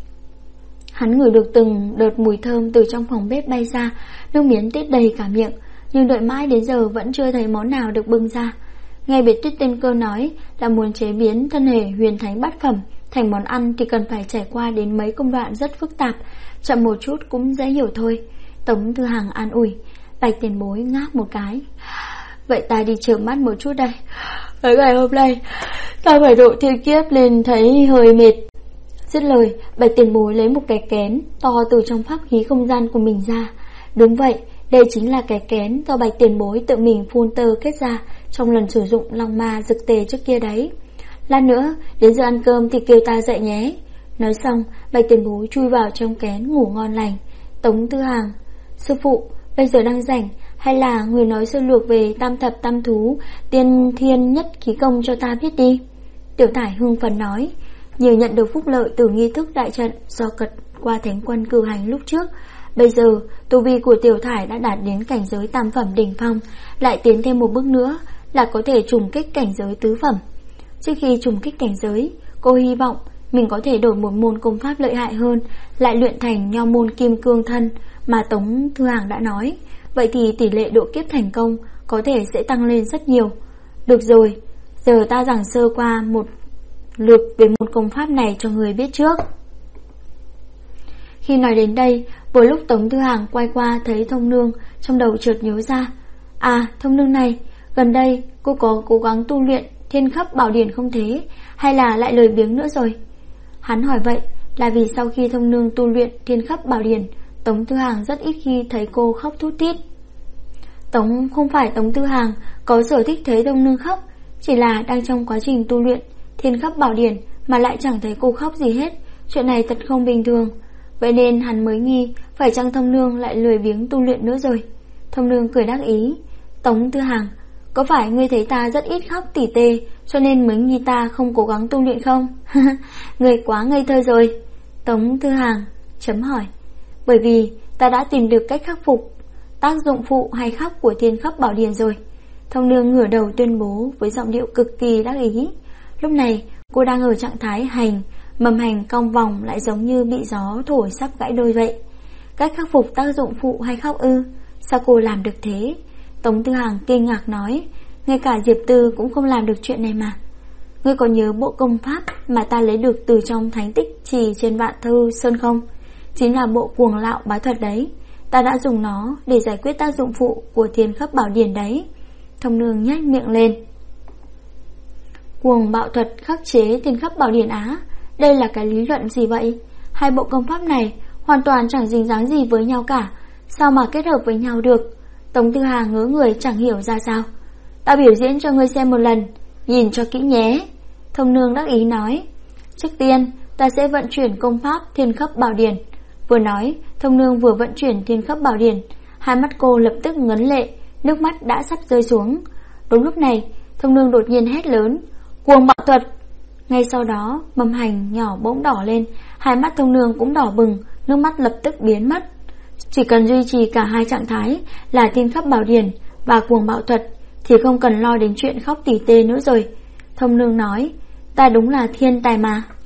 Hắn ngửi được từng đợt mùi thơm từ trong phòng bếp bay ra, nước miếng tiết đầy cả miệng, nhưng đợi mãi đến giờ vẫn chưa thấy món nào được bưng ra. Nghe Biệt Tuyết Tiên Cơ nói là muốn chế biến thân thể huyền thánh bát phẩm thành món ăn thì cần phải trải qua đến mấy công đoạn rất phức tạp, chậm một chút cũng dễ hiểu thôi. Tống Tư Hàng an ủi. Bạch tiền bối ngáp một cái. Vậy ta đi chợp mắt một chút đây. Mấy ngày hôm nay ta phải độ thiên kiếp nên thấy hơi mệt. Dứt lời, Bạch tiền bối lấy một cái kén to từ trong pháp khí không gian của mình ra. Đúng vậy, đây chính là cái kén do Bạch tiền bối tự mình phun tơ kết ra trong lần sử dụng long ma dực tề trước kia đấy. Lát nữa đến giờ ăn cơm thì kêu ta dậy nhé. Nói xong, Bạch tiền bối chui vào trong kén ngủ ngon lành. Tống Tư Hàng: sư phụ, bây giờ đang rảnh, hay là người nói sơ lược về tam thập tam thú tiên thiên nhất khí công cho ta biết đi. Tiểu Thải hưng phấn nói. Nhờ nhận được phúc lợi từ nghi thức đại trận do cật qua thánh quân cử hành lúc trước, bây giờ tu vi của Tiểu Thải đã đạt đến cảnh giới tam phẩm đỉnh phong, lại tiến thêm một bước nữa là có thể trùng kích cảnh giới tứ phẩm. Trước khi trùng kích cảnh giới, cô hy vọng mình có thể đổi một môn công pháp lợi hại hơn, lại luyện thành nho môn kim cương thân mà Tống Thư Hàng đã nói. Vậy thì tỷ lệ độ kiếp thành công có thể sẽ tăng lên rất nhiều. Được rồi, giờ ta giảng sơ qua một lượt về môn công pháp này cho người biết trước. Khi nói đến đây, vừa lúc Tống Thư Hàng quay qua thấy Thông Nương, trong đầu chợt nhớ ra. À, Thông Nương này, gần đây cô có cố gắng tu luyện Thiên Khắp Bảo Điển không thế, hay là lại lười biếng nữa rồi? Hắn hỏi vậy là vì sau khi Thông Nương tu luyện Thiên Khắp Bảo Điển, Tống Tư Hàng rất ít khi thấy cô khóc thút thít. Không phải Tống Tư Hàng có sở thích thấy Thông Nương khóc, chỉ là đang trong quá trình tu luyện Thiên Khắp Bảo Điển mà lại chẳng thấy cô khóc gì hết. Chuyện này thật không bình thường. Vậy nên hắn mới nghi phải chăng Thông Nương lại lười biếng tu luyện nữa rồi. Thông Nương cười đắc ý. Tống Tư Hàng, có phải ngươi thấy ta rất ít khóc tỉ tê cho nên mới nghi ta không cố gắng tu luyện không? Ngươi quá ngây thơ rồi. Tống Tư Hàng chấm hỏi. Bởi vì ta đã tìm được cách khắc phục tác dụng phụ hay khóc của Thiên Khắp Bảo Điển rồi. Thông Nương ngửa đầu tuyên bố với giọng điệu cực kỳ đắc ý. Lúc này cô đang ở trạng thái hành, mầm hành cong vòng lại giống như bị gió thổi sắp gãy đôi vậy. Cách khắc phục tác dụng phụ hay khóc ư? Sao cô làm được thế? Tống Tư Hàng kinh ngạc nói. Ngay cả Diệp Tư cũng không làm được chuyện này mà. Ngươi có nhớ bộ công pháp mà ta lấy được từ trong thánh tích trì trên Vạn Thư Sơn không? Chính là bộ Cuồng Lạo Bá Thuật đấy. Ta đã dùng nó để giải quyết tác dụng phụ của Thiên Khắp Bảo Điển đấy. Thông Nương nhếch miệng lên. Cuồng Bạo Thuật khắc chế Thiên Khắp Bảo Điển á? Đây là cái lý luận gì vậy? Hai bộ công pháp này hoàn toàn chẳng dính dáng gì với nhau cả, sao mà kết hợp với nhau được? Tống Tư Hàng ngớ người chẳng hiểu ra sao. Ta biểu diễn cho ngươi xem một lần, nhìn cho kỹ nhé. Thông Nương đắc ý nói. Trước tiên ta sẽ vận chuyển công pháp Thiên Khắp Bảo Điển. Vừa nói, Thông Nương vừa vận chuyển Thiên Khắp Bảo Điển, hai mắt cô lập tức ngấn lệ, nước mắt đã sắp rơi xuống. Đúng lúc này, Thông Nương đột nhiên hét lớn. Cuồng Bạo Thuật! Ngay sau đó, mầm hành nhỏ bỗng đỏ lên, hai mắt Thông Nương cũng đỏ bừng, nước mắt lập tức biến mất. Chỉ cần duy trì cả hai trạng thái là Thiên Khắp Bảo Điển và Cuồng Bạo Thuật thì không cần lo đến chuyện khóc tỉ tê nữa rồi. Thông Nương nói. Ta đúng là thiên tài mà.